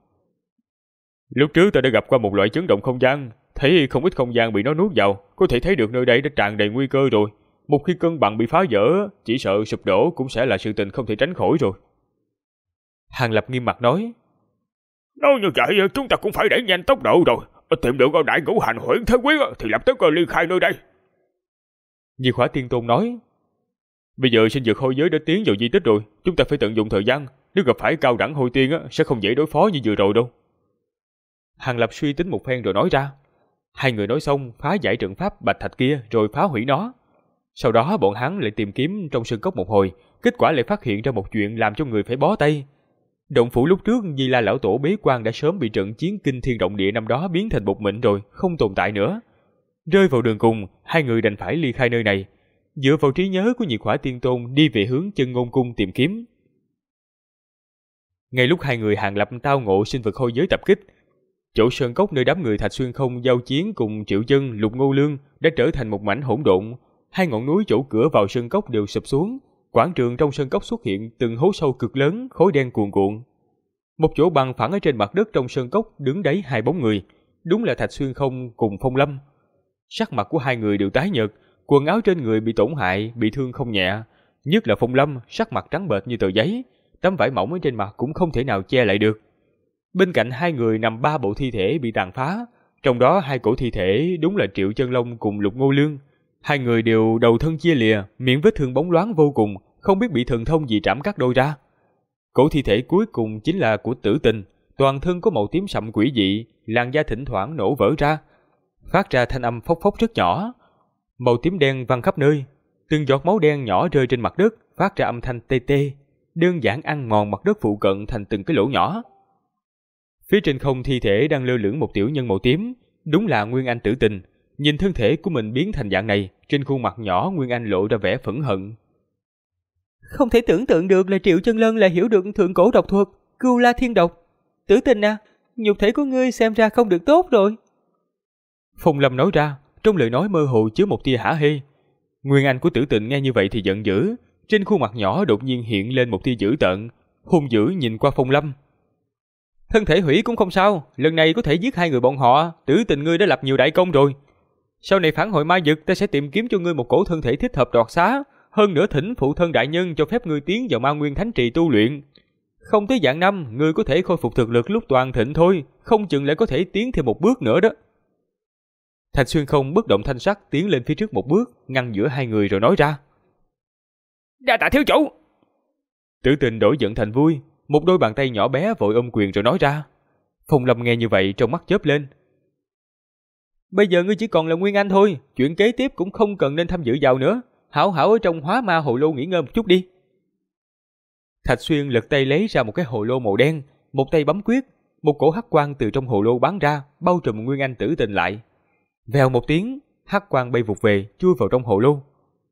Lúc trước ta đã gặp qua một loại chấn động không gian, thấy không ít không gian bị nó nuốt vào, có thể thấy được nơi đây đã tràn đầy nguy cơ rồi. Một khi cân bằng bị phá vỡ, chỉ sợ sụp đổ cũng sẽ là sự tình không thể tránh khỏi rồi. Hàng Lập nghiêm mặt nói. Nói như vậy chúng ta cũng phải đẩy nhanh tốc độ rồi. Tìm được đại ngũ hành huyễn thế quyết thì lập tức ly khai nơi đây. Nhiệt Hỏa Tiên Tôn nói. Bây giờ sinh vật hôi giới đã tiến vào di tích rồi, chúng ta phải tận dụng thời gian. Nếu gặp phải cao đẳng hôi tiên sẽ không dễ đối phó như vừa rồi đâu. Hàng Lập suy tính một phen rồi nói ra. Hai người nói xong phá giải trận pháp bạch thạch kia rồi phá hủy nó. Sau đó bọn hắn lại tìm kiếm trong sơn cốc một hồi, kết quả lại phát hiện ra một chuyện làm cho người phải bó tay. Động phủ lúc trước Di La lão tổ bế quan đã sớm bị trận chiến kinh thiên động địa năm đó biến thành bột mịn rồi, không tồn tại nữa. Rơi vào đường cùng, hai người đành phải ly khai nơi này, dựa vào trí nhớ của Nhiệt Hỏa Tiên Tôn đi về hướng Chân Ngôn cung tìm kiếm. Ngay lúc hai người hàng lập tao ngộ sinh vật hôi giới tập kích, chỗ sơn cốc nơi đám người Thạch Xuyên Không giao chiến cùng Triệu Chân, Lục Ngô Lương đã trở thành một mảnh hỗn độn. Hai ngọn núi chỗ cửa vào sơn cốc đều sụp xuống, quảng trường trong sơn cốc xuất hiện từng hố sâu cực lớn, khói đen cuồn cuộn. Một chỗ bằng phẳng ở trên mặt đất trong sơn cốc đứng đấy hai bóng người, đúng là Thạch Xuyên Không cùng Phong Lâm. Sắc mặt của hai người đều tái nhợt, quần áo trên người bị tổn hại, bị thương không nhẹ, nhất là Phong Lâm sắc mặt trắng bệch như tờ giấy, tấm vải mỏng ở trên mặt cũng không thể nào che lại được. Bên cạnh hai người nằm 3 bộ thi thể bị tàn phá, trong đó 2 cổ thi thể đúng là Triệu Chân Long cùng Lục Ngô Lương. Hai người đều đầu thân chia lìa, miệng vết thương bóng loáng vô cùng, không biết bị thần thông gì trảm cắt đôi ra. Cổ thi thể cuối cùng chính là của Tử Tình, toàn thân có màu tím sậm quỷ dị, làn da thỉnh thoảng nổ vỡ ra, phát ra thanh âm phốc phốc rất nhỏ. Màu tím đen văng khắp nơi, từng giọt máu đen nhỏ rơi trên mặt đất, phát ra âm thanh tê tê, đơn giản ăn mòn mặt đất phụ cận thành từng cái lỗ nhỏ. Phía trên không thi thể đang lơ lửng một tiểu nhân màu tím, đúng là Nguyên Anh Tử Tình. Nhìn thân thể của mình biến thành dạng này, trên khuôn mặt nhỏ Nguyên Anh lộ ra vẻ phẫn hận. Không thể tưởng tượng được là Triệu Chân Lân lại hiểu được thượng cổ độc thuật, Cưu La Thiên Độc. Tử Tình à, nhục thể của ngươi xem ra không được tốt rồi. Phong Lâm nói ra, trong lời nói mơ hồ chứa một tia hả hê. Nguyên Anh của Tử Tình nghe như vậy thì giận dữ, trên khuôn mặt nhỏ đột nhiên hiện lên một tia dữ tợn, hung dữ nhìn qua Phong Lâm. Thân thể hủy cũng không sao, lần này có thể giết hai người bọn họ, Tử Tình ngươi đã lập nhiều đại công rồi. Sau này phản hồi ma dực, ta sẽ tìm kiếm cho ngươi một cổ thân thể thích hợp đoạt xá, hơn nữa thỉnh phụ thân đại nhân cho phép ngươi tiến vào Ma Nguyên Thánh Trì tu luyện. Không tới vạn năm, ngươi có thể khôi phục thực lực lúc toàn thịnh thôi, không chừng lại có thể tiến thêm một bước nữa đó. Thạch Xuyên Không bất động thanh sắc tiến lên phía trước một bước, ngăn giữa hai người rồi nói ra. Đa tạ thiếu chủ. Tử Tình đổi giận thành vui, một đôi bàn tay nhỏ bé vội ôm quyền rồi nói ra. Phong Lâm nghe như vậy trong mắt chớp lên. Bây giờ ngươi chỉ còn là Nguyên Anh thôi, chuyện kế tiếp cũng không cần nên tham dự vào nữa. Hảo hảo ở trong Hóa Ma hồ lô nghỉ ngơi một chút đi. Thạch Xuyên lật tay lấy ra một cái hồ lô màu đen, một tay bấm quyết, một cổ hắc quang từ trong hồ lô bắn ra, bao trùm Nguyên Anh Tử Tình lại. Vèo một tiếng, hắc quang bay vụt về, chui vào trong hồ lô.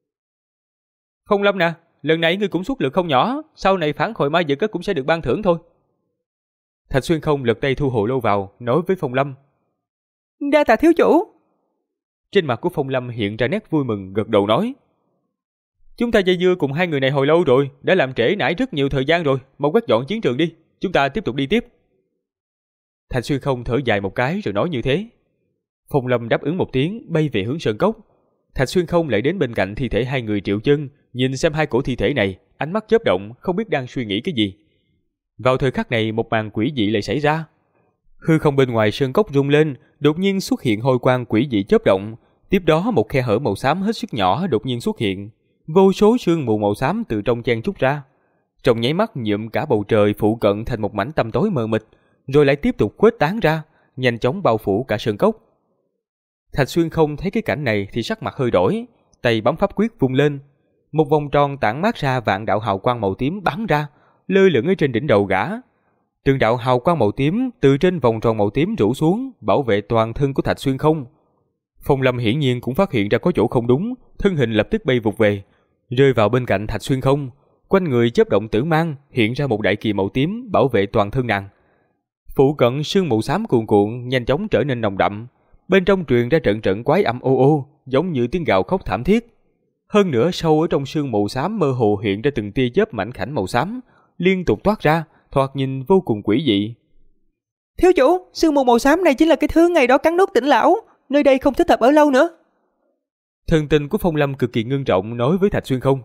Phong Lâm nè, lần này ngươi cũng xuất lực không nhỏ, sau này phản hồi ma dực cũng sẽ được ban thưởng thôi. Thạch Xuyên Không lật tay thu hồ lô vào, nói với Phong Lâm. Đa tạ thiếu chủ. Trên mặt của Phong Lâm hiện ra nét vui mừng, gật đầu nói. Chúng ta dây dưa cùng hai người này hồi lâu rồi, đã làm trễ nải rất nhiều thời gian rồi, mau quét dọn chiến trường đi, chúng ta tiếp tục đi tiếp. Thạch Xuyên Không thở dài một cái rồi nói như thế. Phong Lâm đáp ứng một tiếng, bay về hướng sơn cốc. Thạch Xuyên Không lại đến bên cạnh thi thể hai người Triệu Chân, nhìn xem hai cổ thi thể này, ánh mắt chớp động, không biết đang suy nghĩ cái gì. Vào thời khắc này, một màn quỷ dị lại xảy ra. Hư không bên ngoài sơn cốc rung lên, đột nhiên xuất hiện hôi quang quỷ dị chớp động, tiếp đó một khe hở màu xám hết sức nhỏ đột nhiên xuất hiện, vô số sương mù màu xám từ trong chen trúc ra. Trong nháy mắt nhuộm cả bầu trời phụ cận thành một mảnh tăm tối mờ mịt, rồi lại tiếp tục khuếch tán ra, nhanh chóng bao phủ cả sơn cốc. Thạch Xuyên Không thấy cái cảnh này thì sắc mặt hơi đổi, tay bấm pháp quyết vung lên, một vòng tròn tản mát ra vạn đạo hào quang màu tím bắn ra, lơ lửng ở trên đỉnh đầu gã. Từng đạo hào quang màu tím từ trên vòng tròn màu tím rủ xuống, bảo vệ toàn thân của Thạch Xuyên Không. Phong Lâm hiển nhiên cũng phát hiện ra có chỗ không đúng, thân hình lập tức bay vụt về, rơi vào bên cạnh Thạch Xuyên Không, quanh người chớp động tử mang, hiện ra một đại kỳ màu tím bảo vệ toàn thân nàng. Phụ cận sương mù xám cuồn cuộn nhanh chóng trở nên nồng đậm, bên trong truyền ra trận trận quái âm ô ô, giống như tiếng gào khóc thảm thiết. Hơn nữa sâu ở trong sương mù xám mơ hồ hiện ra từng tia chớp mảnh khảnh màu xám, liên tục toát ra, thoạt nhìn vô cùng quỷ dị. Thiếu chủ, sương mù màu xám này chính là cái thứ ngày đó cắn nuốt Tỉnh lão, nơi đây không thích hợp ở lâu nữa. Thần tình của Phong Lâm cực kỳ ngưng trọng nói với Thạch Xuyên Không.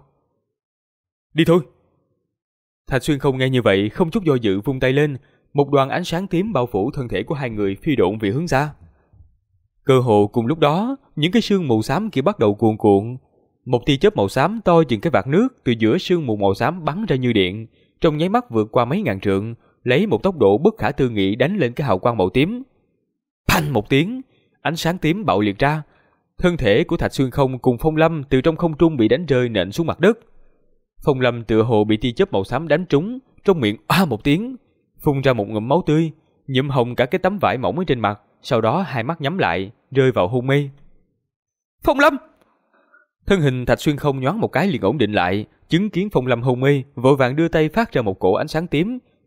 Đi thôi. Thạch Xuyên Không nghe như vậy không chút do dự vung tay lên, một đoàn ánh sáng tím bao phủ thân thể của hai người phi độn về hướng xa. Cơ hồ cùng lúc đó, những cái sương mù xám kia bắt đầu cuồn cuộn, một tia chớp màu xám to chừng cái vạt nước từ giữa sương mù màu xám bắn ra như điện, trong nháy mắt vượt qua mấy ngàn trượng, lấy một tốc độ bất khả tư nghị đánh lên cái hào quang màu tím. Phanh một tiếng, ánh sáng tím bạo liệt ra, thân thể của Thạch Xuyên Không cùng Phong Lâm từ trong không trung bị đánh rơi nện xuống mặt đất. Phong Lâm tựa hồ bị tia chớp màu xám đánh trúng, trong miệng a một tiếng, phun ra một ngụm máu tươi, nhuộm hồng cả cái tấm vải mỏng ở trên mặt, sau đó hai mắt nhắm lại, rơi vào hôn mê. Phong Lâm! Thân hình Thạch Xuyên Không nhoáng một cái liền ổn định lại, chứng kiến Phong Lâm hôn mê, vội vàng đưa tay phát ra một cổ ánh sáng tím,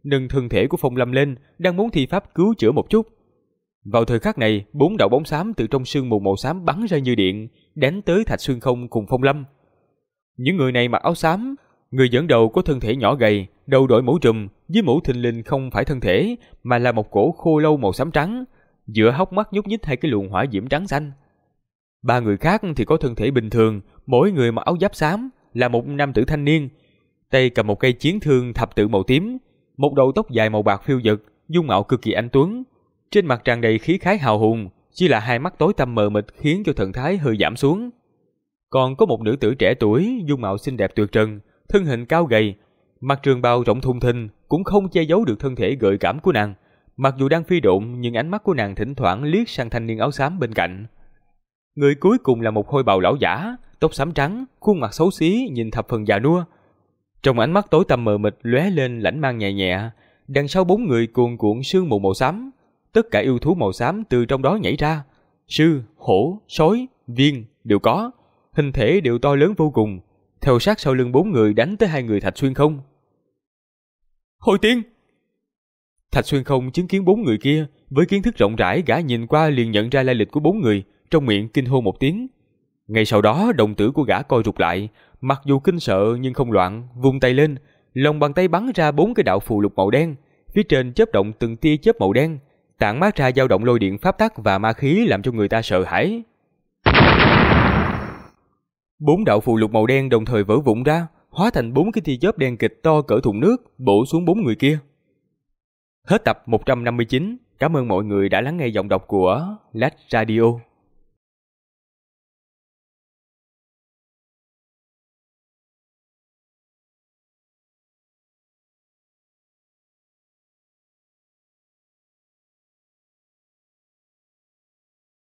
nâng thân thể của Phong Lâm lên, đang muốn thi pháp cứu chữa một chút. Vào thời khắc này, 4 đạo bóng xám từ trong sương mù màu xám bắn ra như điện, đánh tới Thạch Xuyên Không cùng Phong Lâm. Những người này mặc áo xám, người dẫn đầu có thân thể nhỏ gầy, đầu đội mũ trùm, dưới mũ thình lình không phải thân thể, mà là một cổ khô lâu màu xám trắng, giữa hốc mắt nhúc nhích hai cái luồng hỏa diễm trắng xanh. 3 người khác thì có thân thể bình thường, mỗi người mặc áo giáp xám, là một nam tử thanh niên, tay cầm một cây chiến thương thập tự màu tím, một đầu tóc dài màu bạc phiêu dật, dung mạo cực kỳ anh tuấn, trên mặt tràn đầy khí khái hào hùng, chỉ là hai mắt tối tăm mờ mịt khiến cho thần thái hơi giảm xuống. Còn có một nữ tử trẻ tuổi, dung mạo xinh đẹp tuyệt trần, thân hình cao gầy, mặc trường bào rộng thùng thình cũng không che giấu được thân thể gợi cảm của nàng. Mặc dù đang phi độn nhưng ánh mắt của nàng thỉnh thoảng liếc sang thanh niên áo xám bên cạnh. Người cuối cùng là một hôi bào lão giả, tóc xám trắng, khuôn mặt xấu xí nhìn thập phần già nua. Trong ánh mắt tối tăm mờ mịt lóe lên lãnh mang nhẹ nhẹ, đằng sau 4 người cuồn cuộn sương mù màu xám, tất cả yêu thú màu xám từ trong đó nhảy ra, sư, hổ, sói, viên đều có, hình thể đều to lớn vô cùng, theo sát sau lưng 4 người đánh tới 2 người Thạch Xuyên Không. Hồi tiên! Thạch Xuyên Không chứng kiến 4 người kia, với kiến thức rộng rãi gã nhìn qua liền nhận ra lai lịch của 4 người, trong miệng kinh hô một tiếng. Ngay sau đó đồng tử của gã co rụt lại, mặc dù kinh sợ nhưng không loạn, vung tay lên, lòng bàn tay bắn ra 4 cái đạo phù lục màu đen, phía trên chớp động từng tia chớp màu đen, tản mát ra dao động lôi điện pháp tắc và ma khí làm cho người ta sợ hãi. 4 đạo phù lục màu đen đồng thời vỡ vụn ra, hóa thành 4 cái tia chớp đen kịch to cỡ thùng nước, bổ xuống 4 người kia. Hết tập 159, cảm ơn mọi người đã lắng nghe giọng đọc của Lách Radio.